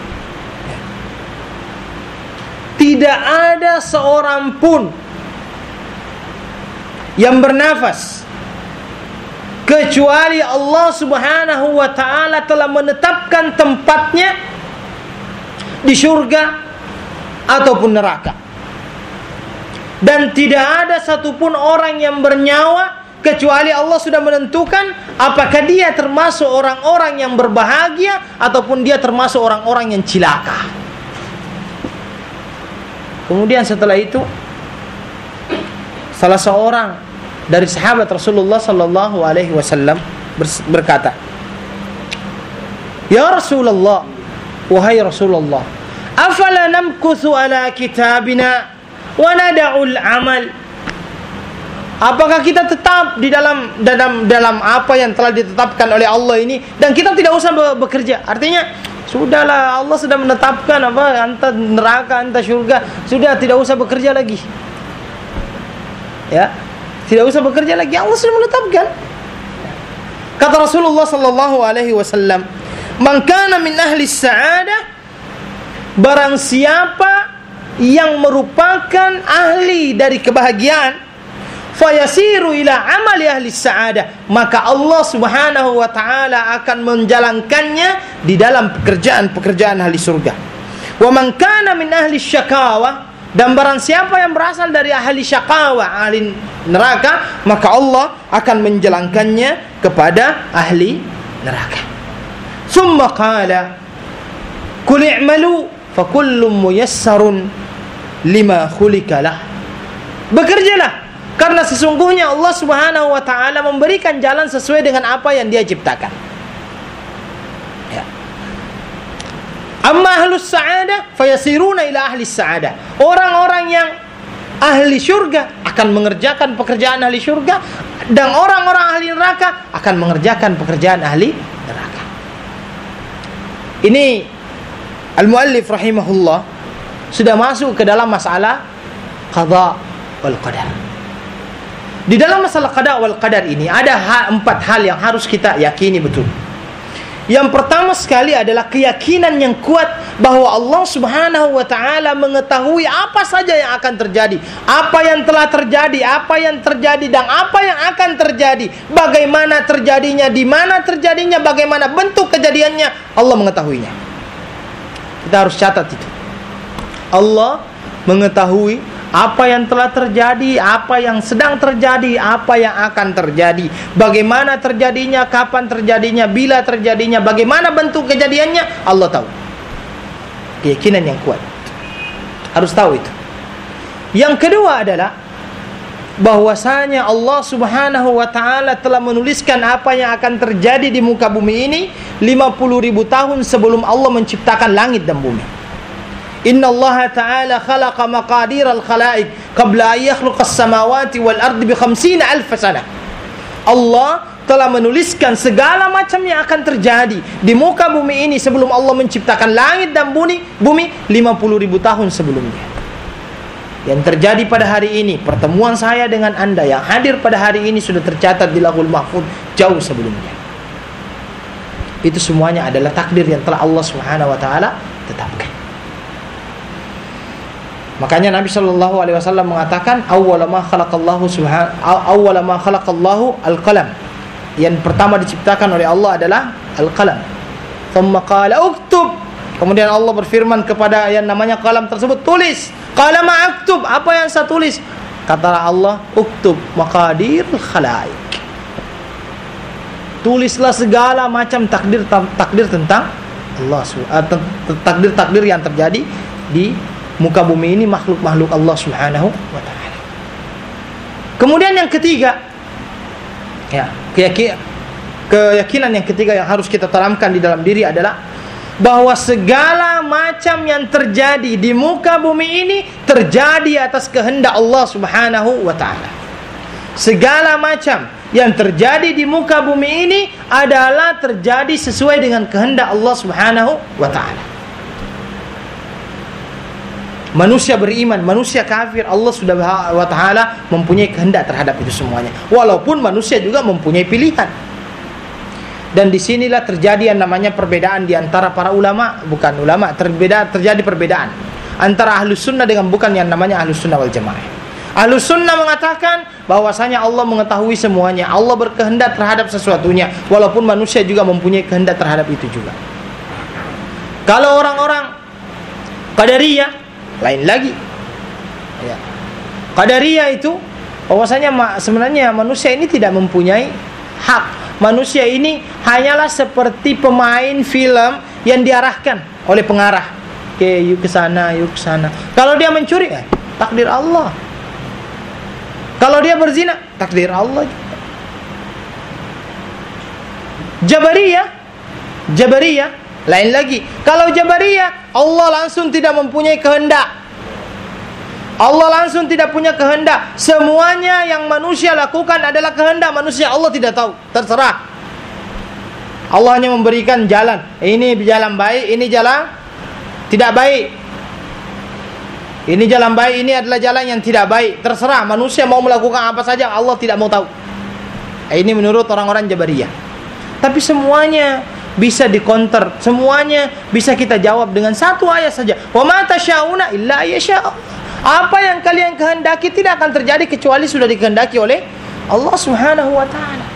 Tidak ada seorang pun yang bernafas kecuali Allah Subhanahu wa taala telah menetapkan tempatnya di surga ataupun neraka. Dan tidak ada satupun orang yang bernyawa kecuali Allah sudah menentukan apakah dia termasuk orang-orang yang berbahagia ataupun dia termasuk orang-orang yang cilaka. Kemudian setelah itu salah seorang dari sahabat Rasulullah sallallahu alaihi wasallam berkata, "Ya Rasulullah, wahai Rasulullah, afala namkuthu ala kitabina wa nada'ul amal?" Apakah kita tetap di dalam dalam dalam apa yang telah ditetapkan oleh Allah ini dan kita tidak usah bekerja? Artinya, sudahlah, Allah sudah menetapkan apa, entah neraka, entah surga, sudah tidak usah bekerja lagi. Ya, tidak usah bekerja lagi, Allah sudah menetapkan. Kata Rasulullah sallallahu alaihi wasallam, "Man kana min ahli sa'adah," barang siapa yang merupakan ahli dari kebahagiaan, fayasiru ila amali ahli sa'adah, maka Allah subhanahu wa ta'ala akan menjalankannya di dalam pekerjaan-pekerjaan ahli surga. Wa man kana min ahli syakawa, dan barang siapa yang berasal dari ahli syakawa, ahli neraka, maka Allah akan menjalankannya kepada ahli neraka. Thumma qala qul i'malu fa kullun muyassarun lima khuliqa lah. Bekerjalah, karena sesungguhnya Allah subhanahu wa ta'ala memberikan jalan sesuai dengan apa yang dia ciptakan. Ya. Amma ahlus sa'adah fayasiruna ila ahli sa'adah. Orang-orang yang ahli syurga akan mengerjakan pekerjaan ahli syurga, dan orang-orang ahli neraka akan mengerjakan pekerjaan ahli neraka. Ini al-muallif rahimahullah sudah masuk ke dalam masalah qada wal qadar. Di dalam masalah qada wal qadar ini ada hal, empat hal yang harus kita yakini betul. Yang pertama sekali adalah keyakinan yang kuat bahwa Allah subhanahu wa ta'ala mengetahui apa saja yang akan terjadi, apa yang telah terjadi, apa yang terjadi, dan apa yang akan terjadi, bagaimana terjadinya, di mana terjadinya, bagaimana bentuk kejadiannya, Allah mengetahuinya. Kita harus catat itu. Allah mengetahui apa yang telah terjadi, apa yang sedang terjadi, apa yang akan terjadi, bagaimana terjadinya, kapan terjadinya, bila terjadinya, bagaimana bentuk kejadiannya, Allah tahu. Keyakinan yang kuat, harus tahu itu. Yang kedua adalah bahwasanya Allah subhanahu wa ta'ala telah menuliskan apa yang akan terjadi di muka bumi ini lima puluh ribu tahun sebelum Allah menciptakan langit dan bumi. Inna Allah ta'ala khalaqa maqadir al-khalaiq qabla an yakhluqa as-samawati wal ardi bi khamsina alf sanah. Allah telah menuliskan segala macam yang akan terjadi di muka bumi ini sebelum Allah menciptakan langit dan bumi bumi lima puluh ribu tahun sebelumnya. Yang terjadi pada hari ini, pertemuan saya dengan Anda yang hadir pada hari ini sudah tercatat di Lauhul Mahfuz jauh sebelumnya. Itu semuanya adalah takdir yang telah Allah Subhanahu wa taala tetapkan. Makanya Nabi sallallahu alaihi wasallam mengatakan awwala ma khalaqallahu subhanahu awwala ma khalaqallahu al-qalam. Yang pertama diciptakan oleh Allah adalah al-qalam. Thumma qala uktub. Kemudian Allah berfirman kepada yang namanya qalam tersebut, tulis. Qala ma aktub, apa yang saya tulis? Kata Allah, uktub maqadirul khalaiq. Tulislah segala macam takdir takdir tentang Allah, takdir-takdir yang terjadi di muka bumi ini, makhluk-makhluk Allah subhanahu wa ta'ala. Kemudian yang ketiga, ya, keyakinan, keyakinan yang ketiga yang harus kita tanamkan di dalam diri adalah bahwa segala macam yang terjadi di muka bumi ini terjadi atas kehendak Allah subhanahu wa ta'ala. Segala macam yang terjadi di muka bumi ini adalah terjadi sesuai dengan kehendak Allah subhanahu wa ta'ala. Manusia beriman, manusia kafir, Allah subhanahu wa ta'ala mempunyai kehendak terhadap itu semuanya. Walaupun manusia juga mempunyai pilihan. Dan disinilah terjadi yang namanya perbedaan di antara para ulama, bukan ulama, terbeda, terjadi perbedaan antara ahlus sunnah dengan bukan yang namanya ahlus sunnah wal jamaah. Ahlus sunnah mengatakan bahwasanya Allah mengetahui semuanya, Allah berkehendak terhadap sesuatunya, walaupun manusia juga mempunyai kehendak terhadap itu juga. Kalau orang-orang Qadariyah lain lagi, ya. Qadariyah itu bahwasanya sebenarnya manusia ini tidak mempunyai hak. Manusia ini hanyalah seperti pemain film yang diarahkan oleh pengarah. Oke, yuk ke sana, yuk ke sana. Kalau dia mencuri, eh, takdir Allah. Kalau dia berzina, takdir Allah. Jabariyah, Jabariyah lain lagi. Kalau Jabariyah, Allah langsung tidak mempunyai kehendak. Allah langsung tidak punya kehendak. Semuanya yang manusia lakukan adalah kehendak manusia. Allah tidak tahu, terserah. Allah hanya memberikan jalan. Ini jalan baik, ini jalan tidak baik. Ini jalan baik, ini adalah jalan yang tidak baik. Terserah manusia mau melakukan apa saja, Allah tidak mau tahu. Ini menurut orang-orang Jabariyah. Tapi semuanya bisa dikonter, semuanya bisa kita jawab dengan satu ayat saja. Wa ma tasyauna illa yasha. Apa yang kalian kehendaki tidak akan terjadi kecuali sudah dikehendaki oleh Allah Subhanahu wa taala.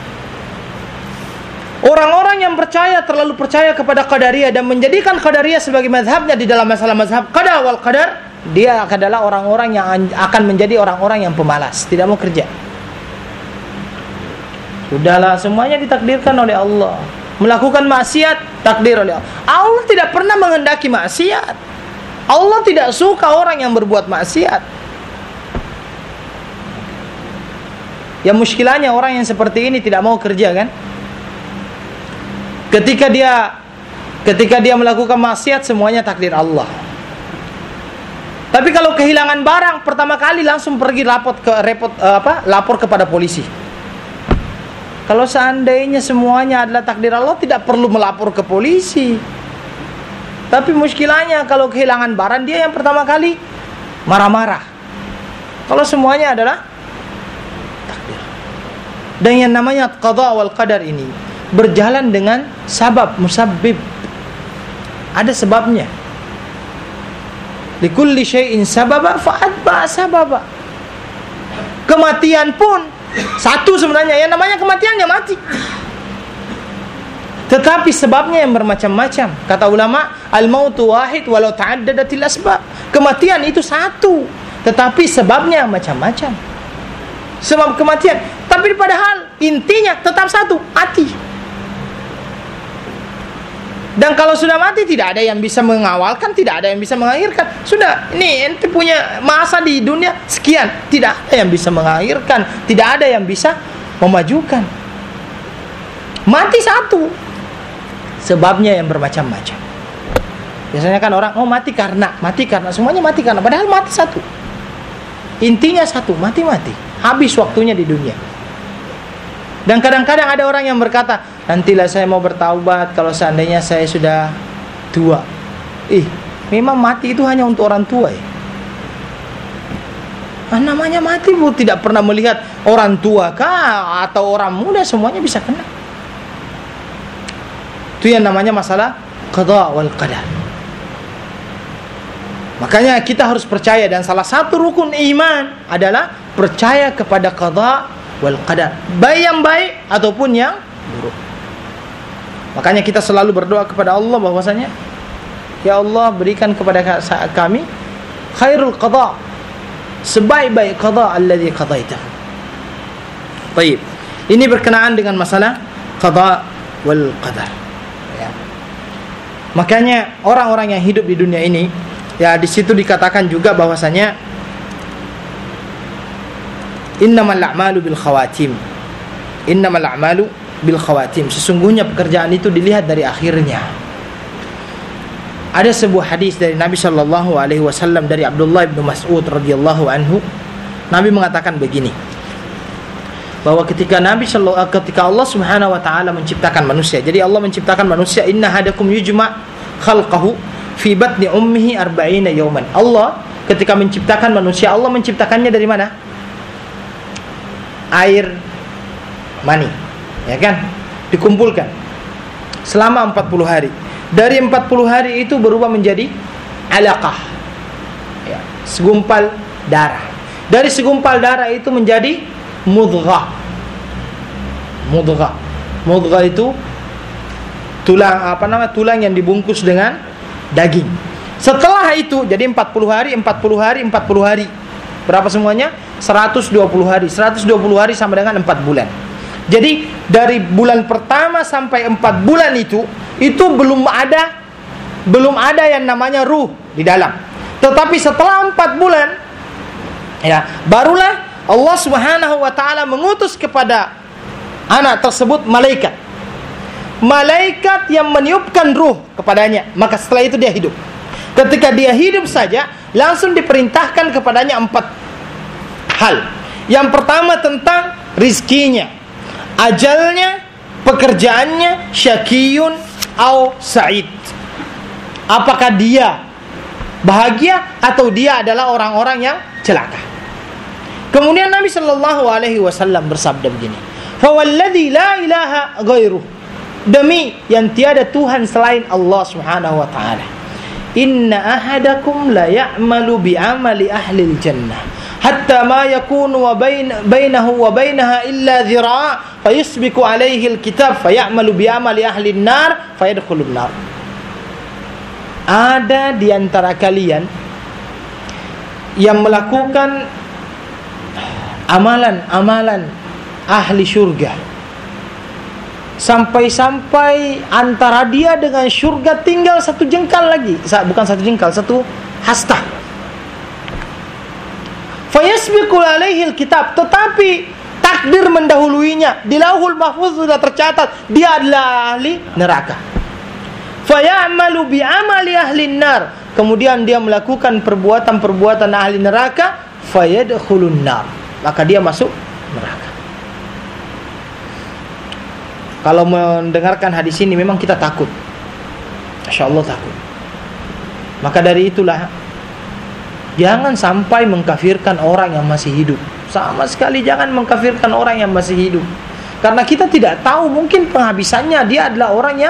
Orang-orang yang percaya, terlalu percaya kepada Qadariyah dan menjadikan Qadariyah sebagai mazhabnya di dalam masalah mazhab qada wal qadar, dia adalah orang-orang yang akan menjadi orang-orang yang pemalas, tidak mau kerja. Sudahlah, semuanya ditakdirkan oleh Allah. Melakukan maksiat, takdir oleh Allah. Allah tidak pernah menghendaki maksiat. Allah tidak suka orang yang berbuat maksiat. Ya muskilahnya orang yang seperti ini tidak mau kerja kan? Ketika dia ketika dia melakukan maksiat, semuanya takdir Allah. Tapi kalau kehilangan barang, pertama kali langsung pergi lapor ke repot uh, apa? lapor kepada polisi. Kalau seandainya semuanya adalah takdir Allah, tidak perlu melapor ke polisi. Tapi muskilahnya kalau kehilangan barang, dia yang pertama kali marah-marah. Kalau semuanya adalah takdir. Dan yang namanya qada wal qadar ini berjalan dengan sabab, musabbib. Ada sebabnya. Likulli syai'in sababa fa'atba sababa. Kematian pun satu sebenarnya, yang namanya kematian ya mati. Tetapi sebabnya yang bermacam-macam. Kata ulama, al-mautu wahid walau ta'addadatil asbab. Kematian itu satu, tetapi sebabnya macam-macam. Sebab kematian, tapi padahal intinya tetap satu, mati. Dan kalau sudah mati, tidak ada yang bisa mengawalkan, tidak ada yang bisa mengakhirkan. Sudah, ini ente punya masa di dunia sekian, tidak ada yang bisa mengakhirkan, tidak ada yang bisa memajukan. Mati satu, sebabnya yang bermacam-macam. Biasanya kan orang, oh mati karena, mati karena, semuanya mati karena, padahal mati satu. Intinya satu, mati-mati, habis waktunya di dunia. Dan kadang-kadang ada orang yang berkata, nantilah saya mau bertaubat kalau seandainya saya sudah tua. Ih, memang mati itu hanya untuk orang tua ya. Ah, namanya mati bu, tidak pernah melihat orang tua kah atau orang muda, semuanya bisa kena. Itu yang namanya masalah qada wal qadar. Makanya kita harus percaya, dan salah satu rukun iman adalah percaya kepada qada wal qadar, baik yang baik ataupun yang buruk. Makanya kita selalu berdoa kepada Allah bahwasanya, ya Allah berikan kepada kami khairul qada, sebaik-baik qada alladzi qadaita. Baik. Ini berkenaan dengan masalah qada wal qadar. Ya. Makanya orang-orang yang hidup di dunia ini, ya di situ dikatakan juga bahwasanya innamal a'malu bil khawatim. Innamal a'malu bil khawatim. Sesungguhnya pekerjaan itu dilihat dari akhirnya. Ada sebuah hadis dari Nabi sallallahu alaihi wasallam dari Abdullah bin Mas'ud radhiyallahu anhu. Nabi mengatakan begini, bahwa ketika Nabi sallallahu ketika Allah Subhanahu wa taala menciptakan manusia. Jadi Allah menciptakan manusia, inna hadakum yujma khalqahu fi batni ummihi arba'ina yawman. Allah ketika menciptakan manusia, Allah menciptakannya dari mana? Air mani, ya kan, dikumpulkan selama empat puluh hari. Dari empat puluh hari itu berubah menjadi alaqah, ya, segumpal darah. Dari segumpal darah itu menjadi mudghah. Mudghah, mudghah itu tulang, apa namanya, tulang yang dibungkus dengan daging. Setelah itu jadi empat puluh hari, empat puluh hari, empat puluh hari. Berapa semuanya? seratus dua puluh hari. seratus dua puluh hari sama dengan empat bulan. Jadi dari bulan pertama sampai empat bulan itu itu belum ada belum ada yang namanya ruh di dalam. Tetapi setelah empat bulan, ya, barulah Allah Subhanahu wa ta'ala mengutus kepada anak tersebut malaikat. Malaikat yang meniupkan ruh kepadanya. Maka setelah itu dia hidup. Ketika dia hidup saja, langsung diperintahkan kepadanya empat hal. Yang pertama tentang rizkinya, ajalnya, pekerjaannya, syakiyun atau sa'id. Apakah dia bahagia atau dia adalah orang-orang yang celaka. Kemudian Nabi sallallahu alaihi wasallam bersabda begini, "Fawalladzi la ilaha ghairuh." Demi yang tiada Tuhan selain Allah Subhanahu wa taala. Inna ahadakum la ya'malu bi amali ahli al-jannah hatta ma yakunu wa bain bainahu wa bainaha illa dhira' fayasbiqu alaihi al-kitab fayamalu bi amali ahli an-nar fayadkhulun nar. Ada di antara kalian yang melakukan amalan-amalan ahli syurga sampai-sampai antara dia dengan syurga tinggal satu jengkal lagi, bukan satu jengkal, satu hasta. Fayasbiqu alaihi alkitab, tetapi takdir mendahuluinya, di Lauhul Mahfuz sudah tercatat dia adalah ahli neraka. Fayamalu bi amali ahli nar, kemudian dia melakukan perbuatan-perbuatan ahli neraka, fayadkhulun nar, maka dia masuk neraka. Kalau mendengarkan hadis ini memang kita takut, Masya Allah takut. Maka dari itulah jangan sampai mengkafirkan orang yang masih hidup. Sama sekali jangan mengkafirkan orang yang masih hidup, karena kita tidak tahu, mungkin penghabisannya dia adalah orang yang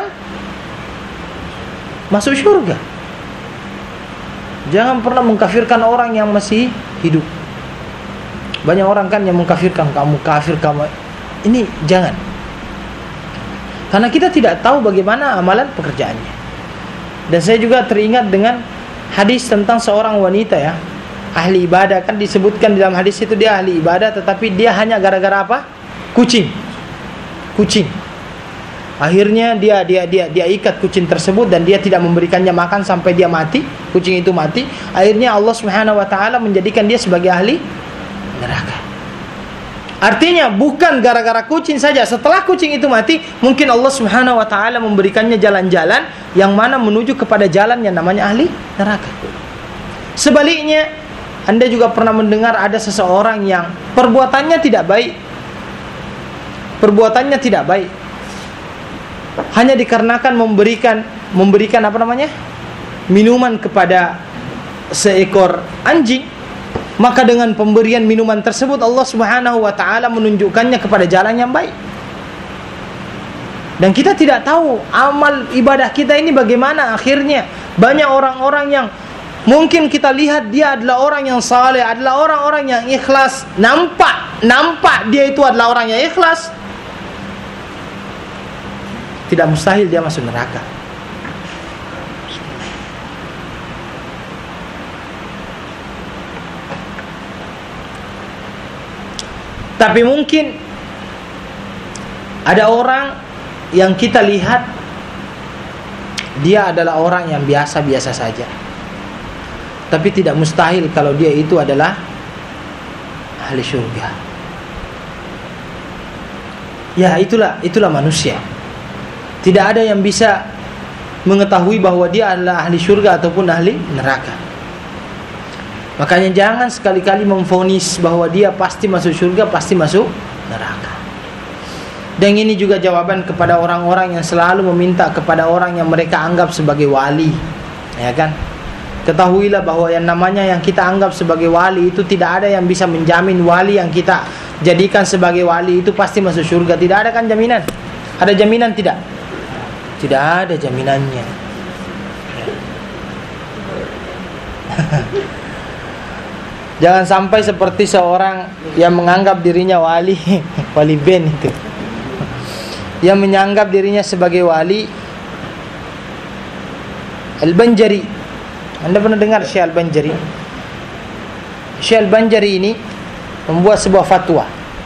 masuk syurga. Jangan pernah mengkafirkan orang yang masih hidup. Banyak orang kan yang mengkafirkan, kamu kafir, kamu ini, jangan. Karena kita tidak tahu bagaimana amalan pekerjaannya. Dan saya juga teringat dengan hadis tentang seorang wanita ya, ahli ibadah, kan disebutkan di dalam hadis itu dia ahli ibadah, tetapi dia hanya gara-gara apa? Kucing. Kucing. Akhirnya dia dia dia dia ikat kucing tersebut dan dia tidak memberikannya makan sampai dia mati, kucing itu mati. Akhirnya Allah Subhanahu wa taala menjadikan dia sebagai ahli neraka. Artinya bukan gara-gara kucing saja, setelah kucing itu mati, mungkin Allah Subhanahu wa taala memberikannya jalan-jalan yang mana menuju kepada jalan yang namanya ahli neraka. Sebaliknya, Anda juga pernah mendengar ada seseorang yang perbuatannya tidak baik. Perbuatannya tidak baik. Hanya dikarenakan memberikan memberikan apa namanya? minuman kepada seekor anjing. Maka dengan pemberian minuman tersebut Allah Subhanahu wa taala menunjukkannya kepada jalan yang baik. Dan kita tidak tahu amal ibadah kita ini bagaimana akhirnya. Banyak orang-orang yang mungkin kita lihat dia adalah orang yang saleh, adalah orang-orang yang ikhlas, nampak nampak dia itu adalah orang yang ikhlas. Tidak mustahil dia masuk neraka. Tapi mungkin ada orang yang kita lihat dia adalah orang yang biasa-biasa saja, tapi tidak mustahil kalau dia itu adalah ahli syurga. Ya, itulah itulah manusia. Tidak ada yang bisa mengetahui bahwa dia adalah ahli syurga ataupun ahli neraka. Makanya jangan sekali-kali memvonis bahwa dia pasti masuk surga, pasti masuk neraka. Dan ini juga jawaban kepada orang-orang yang selalu meminta kepada orang yang mereka anggap sebagai wali, ya kan? Ketahuilah bahwa yang namanya yang kita anggap sebagai wali itu tidak ada yang bisa menjamin wali yang kita jadikan sebagai wali itu pasti masuk surga. Tidak ada kan jaminan? Ada jaminan tidak? Tidak ada jaminannya. Jangan sampai seperti seorang yang menganggap dirinya wali, wali Ben itu, yang menganggap dirinya sebagai wali, Al-Banjari. Anda pernah dengar Syekh Al-Banjari? Syekh Al-Banjari ini membuat sebuah fatwa.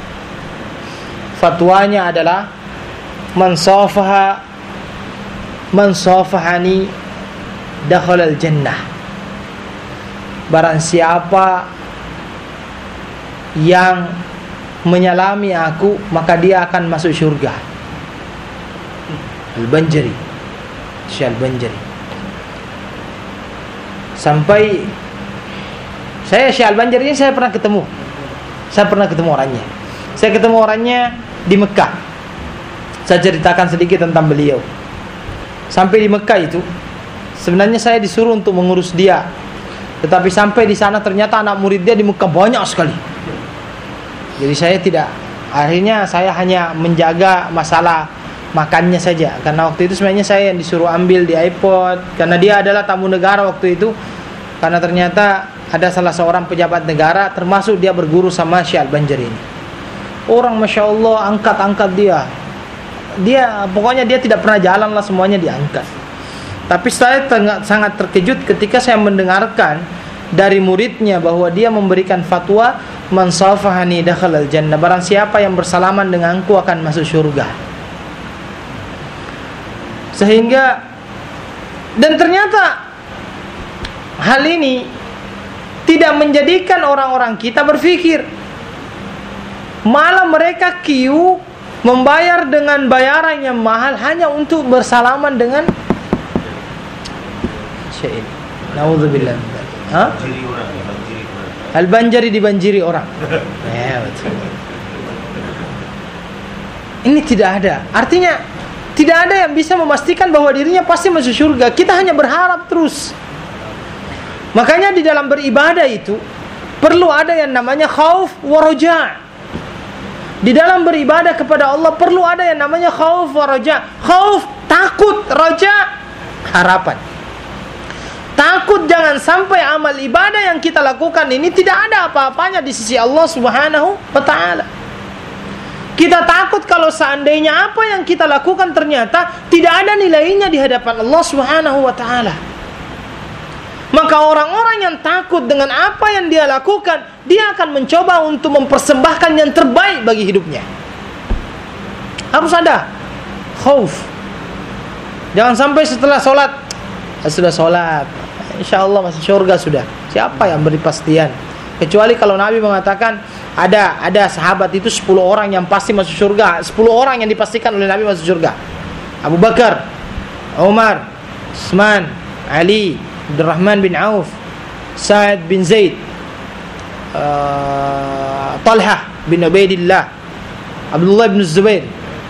Fatwanya adalah man safaha man safahani dakhala al-jannah. Barang siapa yang menyalami aku maka dia akan masuk surga. Al-Banjari, Syekh Al-Banjari. Sampai saya Syekh Al-Banjari ini saya pernah ketemu. Saya pernah ketemu orangnya. Saya ketemu orangnya di Mekah. Saya ceritakan sedikit tentang beliau. Sampai di Mekah itu, sebenarnya saya disuruh untuk mengurus dia. Tetapi sampai di sana ternyata anak murid dia di Mekah banyak sekali. Jadi saya tidak, akhirnya saya hanya menjaga masalah makannya saja. Karena waktu itu sebenarnya saya yang disuruh ambil di airport. Karena dia adalah tamu negara waktu itu. Karena ternyata ada salah seorang pejabat negara, termasuk dia berguru sama Syekh Al-Banjari ini. Orang Masya Allah angkat-angkat dia. Dia pokoknya dia tidak pernah jalan lah, semuanya diangkat. Tapi saya tengah, sangat terkejut ketika saya mendengarkan dari muridnya bahwa dia memberikan fatwa, man safahani dakhalal jannah, barang siapa yang bersalaman denganku akan masuk surga. Sehingga, dan ternyata hal ini tidak menjadikan orang-orang kita berpikir, malah mereka kiu membayar dengan bayaran yang mahal hanya untuk bersalaman dengan syekh. Nauzubillah. Hah? Al-Banjari dibanjiri orang. Ya, betul. Ini tidak ada. Artinya tidak ada yang bisa memastikan bahwa dirinya pasti masuk surga. Kita hanya berharap terus. Makanya di dalam beribadah itu perlu ada yang namanya khauf wa raja. Di dalam beribadah kepada Allah perlu ada yang namanya khauf wa raja. Khauf, takut, raja, harapan. Takut jangan sampai amal ibadah yang kita lakukan ini tidak ada apa-apanya di sisi Allah Subhanahu wa ta'ala. Kita takut kalau seandainya apa yang kita lakukan ternyata tidak ada nilainya di hadapan Allah Subhanahu wa ta'ala. Maka orang-orang yang takut dengan apa yang dia lakukan, dia akan mencoba untuk mempersembahkan yang terbaik bagi hidupnya. Harus ada khauf. Jangan sampai setelah sholat, sudah sholat, insya Allah masuk surga sudah. Siapa yang beri pastian? Kecuali kalau Nabi mengatakan ada ada sahabat itu sepuluh orang yang pasti masuk surga, sepuluh orang yang dipastikan oleh Nabi masuk surga. Abu Bakar, Umar, Utsman, Ali, Abdurrahman bin Auf, Sa'ad bin Zaid, uh, Talha bin Ubaidillah, Abdullah bin Zubair.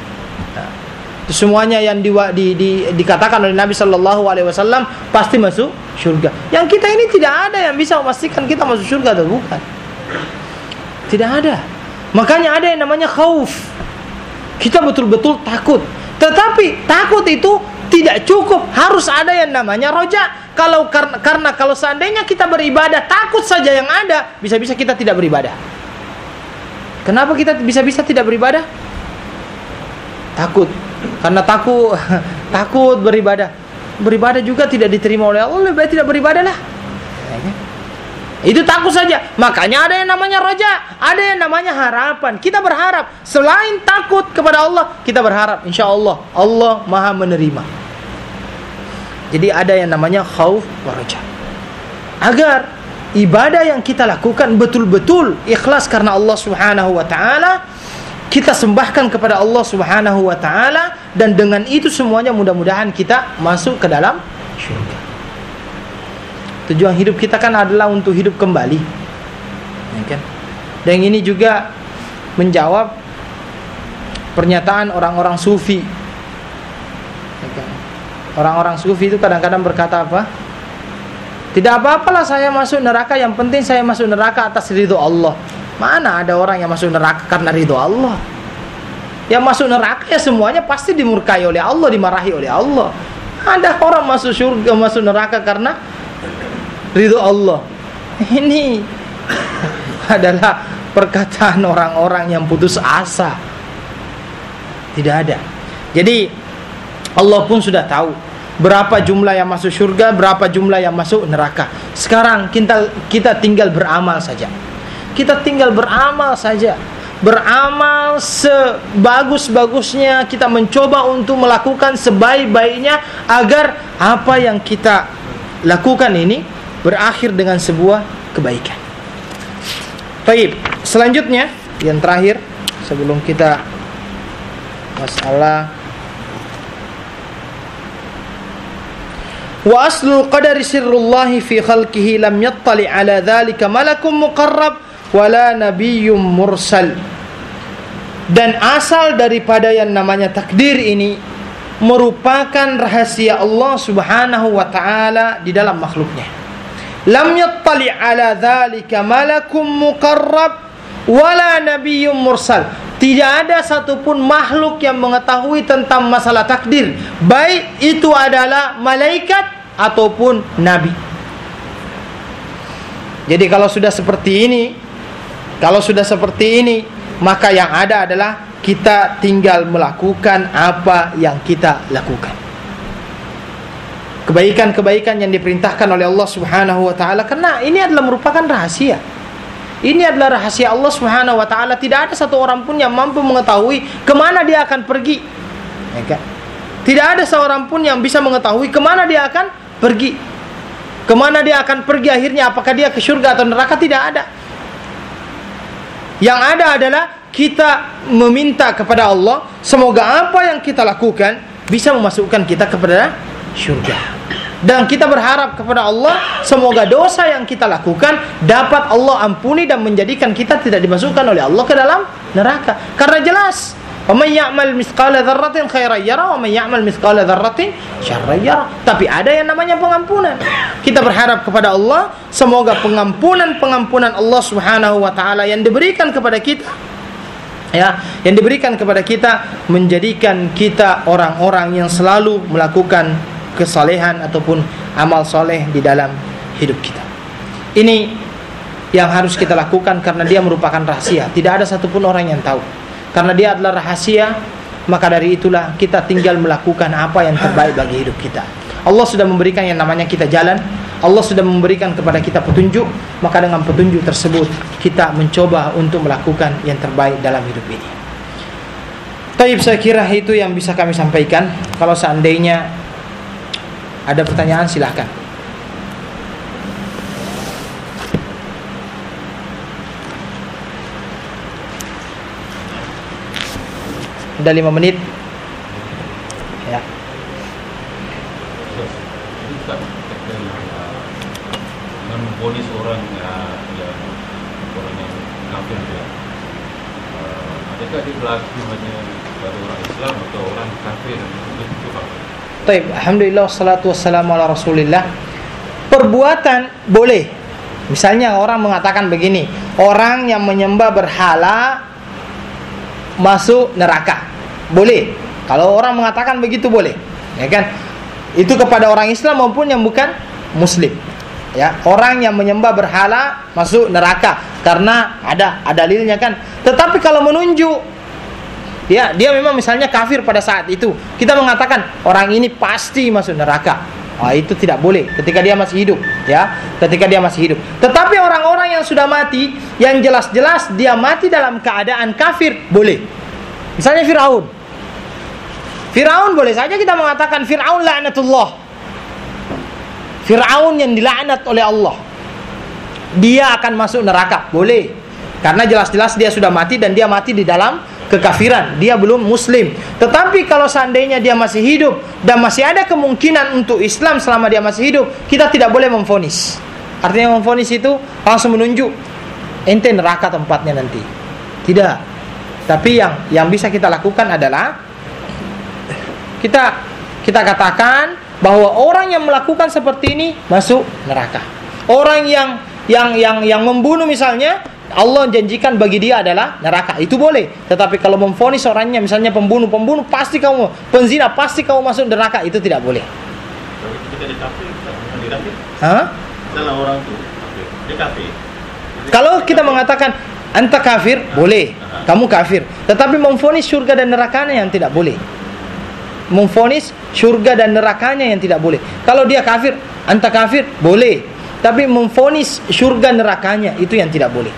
Itu semuanya yang di, di, di, dikatakan oleh Nabi Sallallahu Alaihi Wasallam pasti masuk surga. Yang kita ini tidak ada yang bisa memastikan kita masuk surga atau bukan. Tidak ada. Makanya ada yang namanya khauf. Kita betul-betul takut. Tetapi takut itu tidak cukup, harus ada yang namanya roja. Kalau karena, karena kalau seandainya kita beribadah takut saja yang ada, bisa-bisa kita tidak beribadah. Kenapa kita bisa-bisa tidak beribadah? Takut. Karena takut takut beribadah. Beribadah juga tidak diterima oleh Allah, lebih baik tidak beribadah lah. Itu takut saja. Makanya ada yang namanya roja, ada yang namanya harapan. Kita berharap selain takut kepada Allah, kita berharap insya Allah Allah Maha menerima. Jadi ada yang namanya khauf wa raja. Agar ibadah yang kita lakukan betul-betul ikhlas karena Allah Subhanahu wa taala, kita sembahkan kepada Allah Subhanahu wa taala, dan dengan itu semuanya mudah-mudahan kita masuk ke dalam syurga. Tujuan hidup kita kan adalah untuk hidup kembali, ya kan? Dan ini juga menjawab pernyataan orang-orang sufi, ya kan? Orang-orang sufi itu kadang-kadang berkata apa? Tidak apa-apalah saya masuk neraka, yang penting saya masuk neraka atas ridho Allah. Mana ada orang yang masuk neraka karena ridho Allah? Yang masuk neraka ya semuanya pasti dimurkai oleh Allah, dimarahi oleh Allah. Ada orang masuk surga, masuk neraka karena ridho Allah. Ini adalah perkataan orang-orang yang putus asa. Tidak ada. Jadi Allah pun sudah tahu berapa jumlah yang masuk surga, berapa jumlah yang masuk neraka. Sekarang kita kita tinggal beramal saja. Kita tinggal beramal saja. Beramal sebagus-bagusnya, kita mencoba untuk melakukan sebaik-baiknya agar apa yang kita lakukan ini berakhir dengan sebuah kebaikan. Baik, selanjutnya yang terakhir sebelum kita masalah wa aslul qadari sirrullahi fi khalqihi lam yattali ala dhalika malakum muqarrab wala nabiyyum mursal. Dan asal daripada yang namanya takdir ini merupakan rahasia Allah Subhanahu wa taala di dalam makhluknya. Lam yattali ala dhalika malakum muqarrab wala nabiyyum mursal. Tidak ada satupun makhluk yang mengetahui tentang masalah takdir, baik itu adalah malaikat ataupun nabi. Jadi kalau sudah seperti ini, kalau sudah seperti ini, maka yang ada adalah kita tinggal melakukan apa yang kita lakukan. Kebaikan-kebaikan yang diperintahkan oleh Allah Subhanahu wa taala, karena ini adalah merupakan rahasia. Ini adalah rahasia Allah Subhanahu wa taala. Tidak ada satu orang pun yang mampu mengetahui kemana dia akan pergi, ya kan? Tidak ada seorang pun yang bisa mengetahui kemana dia akan pergi, kemana dia akan pergi akhirnya, apakah dia ke surga atau neraka. Tidak ada. Yang ada adalah kita meminta kepada Allah, semoga apa yang kita lakukan bisa memasukkan kita kepada surga. Dan kita berharap kepada Allah, semoga dosa yang kita lakukan dapat Allah ampuni dan menjadikan kita tidak dimasukkan oleh Allah ke dalam neraka. Karena jelas, wa may ya'mal mithqala dzarratin khairan yara wa may ya'mal mithqala dzarratin syarran yara. Tapi ada yang namanya pengampunan. Kita berharap kepada Allah, semoga pengampunan-pengampunan Allah Subhanahu wa taala yang diberikan kepada kita, ya, yang diberikan kepada kita menjadikan kita orang-orang yang selalu melakukan kesalehan ataupun amal soleh di dalam hidup kita. Ini yang harus kita lakukan karena dia merupakan rahasia. Tidak ada satupun orang yang tahu. Karena dia adalah rahasia, maka dari itulah kita tinggal melakukan apa yang terbaik bagi hidup kita. Allah sudah memberikan yang namanya kita jalan, Allah sudah memberikan kepada kita petunjuk, maka dengan petunjuk tersebut kita mencoba untuk melakukan yang terbaik dalam hidup ini. Taib, saya kira itu yang bisa kami sampaikan. Kalau seandainya ada pertanyaan, silahkan. Ada lima menit. Ya. Dengan memvonis orang uh, yang orang yang kafir ya, uh, adakah dia berlaku hanya pada orang Islam atau orang kafir itu apa? Taib, alhamdulillah wassalatu wassalamu ala rasulillah. Perbuatan boleh. Misalnya orang mengatakan begini, orang yang menyembah berhala masuk neraka. Boleh. Kalau orang mengatakan begitu boleh, ya kan? Itu kepada orang Islam maupun yang bukan muslim. Ya, orang yang menyembah berhala masuk neraka karena ada ada dalilnya kan. Tetapi kalau menunjuk, ya, dia memang misalnya kafir pada saat itu, kita mengatakan orang ini pasti masuk neraka. Ah, itu tidak boleh ketika dia masih hidup, ya, ketika dia masih hidup. Tetapi orang-orang yang sudah mati, yang jelas-jelas dia mati dalam keadaan kafir, boleh. Misalnya Firaun. Firaun boleh saja kita mengatakan Firaun laknatullah. Firaun yang dilaknat oleh Allah, dia akan masuk neraka, boleh. Karena jelas-jelas dia sudah mati dan dia mati di dalam kekafiran, dia belum muslim. Tetapi kalau seandainya dia masih hidup dan masih ada kemungkinan untuk Islam selama dia masih hidup, kita tidak boleh memvonis. Artinya memvonis itu langsung menunjuk ente neraka tempatnya nanti. Tidak. Tapi yang yang bisa kita lakukan adalah kita kita katakan bahwa orang yang melakukan seperti ini masuk neraka. Orang yang yang yang yang membunuh misalnya, Allah janjikan bagi dia adalah neraka, itu boleh. Tetapi kalau memvonis orangnya misalnya pembunuh-pembunuh pasti kamu, penzina pasti kamu masuk neraka, itu tidak boleh. Kalau kita dikafir, kita dikafir. Hah? Dalam orang itu, dia kafir. Kalau kita mengatakan anta kafir, boleh, kamu kafir. Tetapi memvonis surga dan nerakanya yang tidak boleh. Memvonis surga dan nerakanya yang tidak boleh. Kalau dia kafir, anta kafir, boleh. Tapi memvonis surga nerakanya itu yang tidak boleh.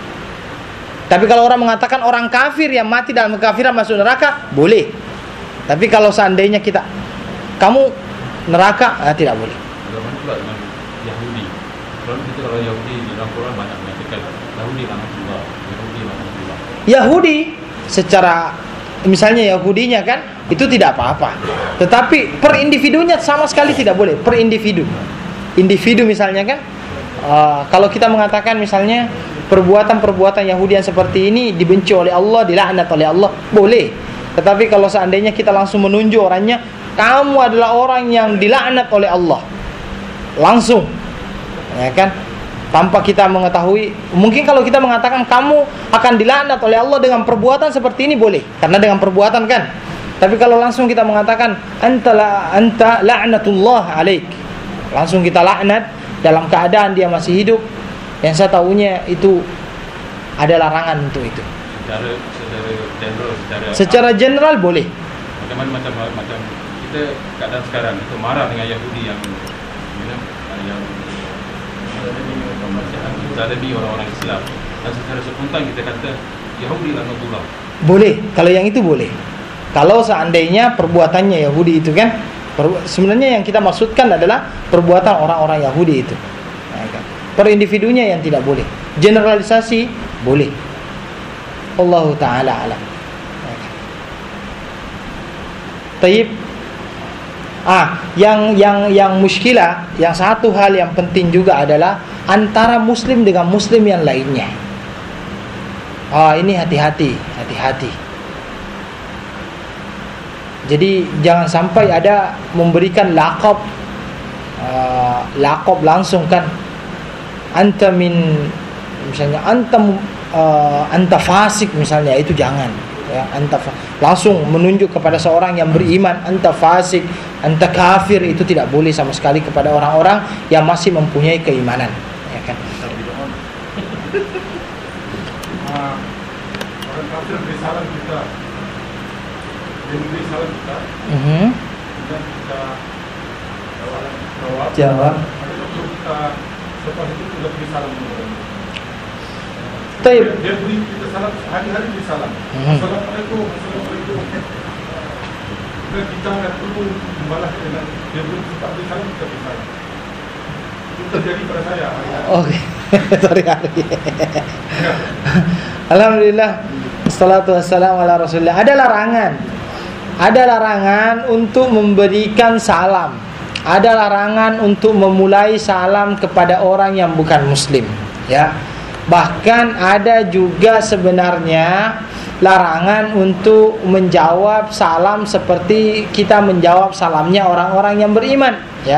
Tapi kalau orang mengatakan orang kafir yang mati dalam kekafiran masuk neraka, boleh. Tapi kalau seandainya kita kamu neraka, ah, tidak boleh. Bagaimana pula dengan Yahudi? Kalau kita kalau Yahudi di dalam Quran banyak menyatakan Yahudi laknatullah, Yahudi laknatullah. Yahudi secara misalnya Yahudinya kan itu tidak apa-apa. Tetapi per individunya sama sekali tidak boleh. Per individu. Individu misalnya kan uh, kalau kita mengatakan misalnya perbuatan-perbuatan Yahudi yang seperti ini dibenci oleh Allah, dilaknat oleh Allah, boleh. Tetapi kalau seandainya kita langsung menunjuk orangnya, kamu adalah orang yang dilaknat oleh Allah, langsung, ya kan? Tanpa kita mengetahui. Mungkin kalau kita mengatakan kamu akan dilaknat oleh Allah dengan perbuatan seperti ini, boleh, karena dengan perbuatan kan. Tapi kalau langsung kita mengatakan anta la anta la'natullah alaik, langsung kita laknat dalam keadaan dia masih hidup, yang saya tahunya itu ada larangan untuk itu. Secara secara general, secara Secara general boleh. Bagaimana macam macam kita keadaan sekarang kita marah dengan Yahudi yang yang yang ada di orang-orang Islam, dan secara spontan kita kata Yahudi laknatullah. Boleh, kalau yang itu boleh. Kalau seandainya perbuatannya Yahudi itu kan, per, sebenarnya yang kita maksudkan adalah perbuatan orang-orang Yahudi itu. Nah, kan. Per individunya yang tidak boleh. Generalisasi boleh. Allahu ta'ala alam. Taib. Ah, yang yang yang muskilah, yang satu hal yang penting juga adalah antara muslim dengan muslim yang lainnya. Ah, ini hati-hati, hati-hati. Jadi jangan sampai ada memberikan laqab uh, laqab langsung kan, anta min, misalnya anta uh, anta fasik misalnya, itu jangan ya, anta langsung menunjuk kepada seorang yang beriman, anta fasik, anta kafir, itu tidak boleh sama sekali kepada orang-orang yang masih mempunyai keimanan, ya kan. Ah, orang kafir beri salam kita, dia beri salam kita, Mhm. dan kita jawab, Jawab. ada waktu kita selepas itu kita beri salam kepada dia. Taib. Dia beri kita salam, hari-hari beri salam. Mhm. Assalamualaikum, Assalamualaikum. Dan kita tidak perlu membalas dengan dia beri kita beri salam, kita beri salam. Itu terjadi pada saya. Oke. Sorry hari. Alhamdulillah. Wassalatu wassalamu ala Rasulillah. Ada larangan. Ada larangan untuk memberikan salam. Ada larangan untuk memulai salam kepada orang yang bukan muslim, ya. Bahkan ada juga sebenarnya larangan untuk menjawab salam seperti kita menjawab salamnya orang-orang yang beriman, ya.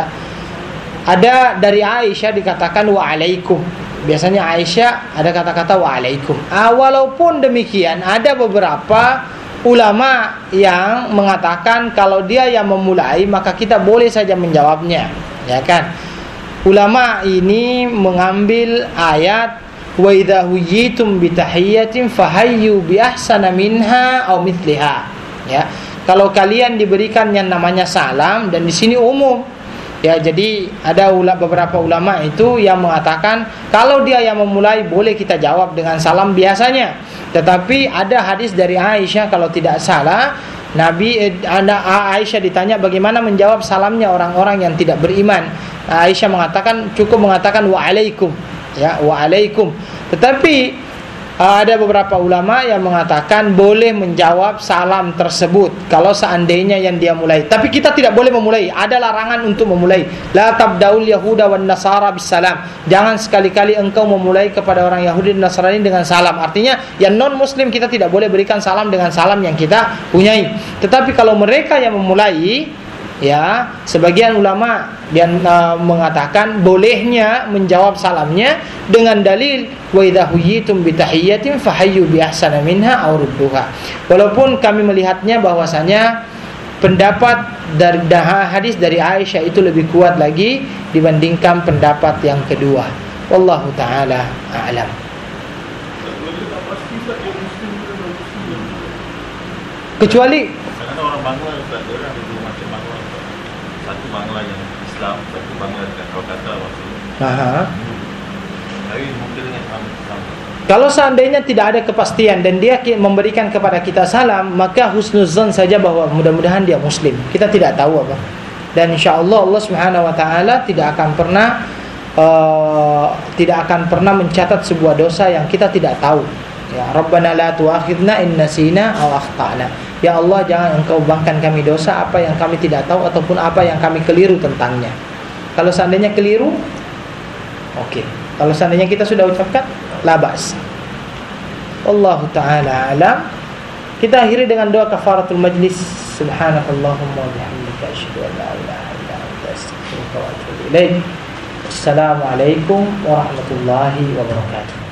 Ada dari Aisyah dikatakan wa'alaikum. Biasanya Aisyah ada kata-kata wa'alaikum. Ah, walaupun demikian ada beberapa ulama yang mengatakan kalau dia yang memulai maka kita boleh saja menjawabnya, ya kan. Ulama ini mengambil ayat wa idza huyitum bi tahiyyatin fahayyu bi ahsana minha aw mithliha, ya. Kalau kalian diberikan yang namanya salam, dan di sini umum, ya, jadi ada ula, beberapa ulama itu yang mengatakan kalau dia yang memulai boleh kita jawab dengan salam biasanya. Tetapi ada hadis dari Aisyah kalau tidak salah, Nabi eh, Aisyah ditanya bagaimana menjawab salamnya orang-orang yang tidak beriman. Aisyah mengatakan cukup mengatakan wa'alaikum, ya, wa'alaikum. Tetapi ada beberapa ulama yang mengatakan boleh menjawab salam tersebut kalau seandainya yang dia mulai. Tapi kita tidak boleh memulai. Ada larangan untuk memulai. La tabdaul yahuda wan nasara bisalam. Jangan sekali-kali engkau memulai kepada orang Yahudi dan Nasrani dengan salam. Artinya yang non muslim kita tidak boleh berikan salam dengan salam yang kita punyai. Tetapi kalau mereka yang memulai, ya, sebagian ulama yang uh, mengatakan bolehnya menjawab salamnya dengan dalil wa idza huyitum bi tahiyyatin fahayyu bi ahsana minha aw rudduha. Walaupun kami melihatnya bahwasanya pendapat dari hadis dari Aisyah itu lebih kuat lagi dibandingkan pendapat yang kedua. Wallahu taala a'lam. Kecuali Kadang orang Bangla Ustaz, dia orang ada dua macam Bangla Ustaz. Satu Bangla yang Islam, satu Bangla yang Kolkata maksudnya. Aha. Tapi mungkin dengan sama. Kalau seandainya tidak ada kepastian dan dia memberikan kepada kita salam, maka husnuzan saja bahwa mudah-mudahan dia muslim. Kita tidak tahu apa. Dan insyaallah Allah Subhanahu wa taala tidak akan pernah uh, tidak akan pernah mencatat sebuah dosa yang kita tidak tahu. Ya, Rabbana la tu'akhidna in nasina aw akhtana. Ya Allah, jangan Engkau bebankan kami dosa apa yang kami tidak tahu ataupun apa yang kami keliru tentangnya. Kalau seandainya keliru, oke. Okay. Kalau seandainya kita sudah ucapkan, la ba's. Allahu ta'ala alam. Kita akhiri dengan doa kafaratul majlis. Subhanakallahumma wa bihamdika asyhadu an la ilaha illa anta astaghfiruka wa atubu ilaik. Assalamualaikum warahmatullahi wabarakatuh.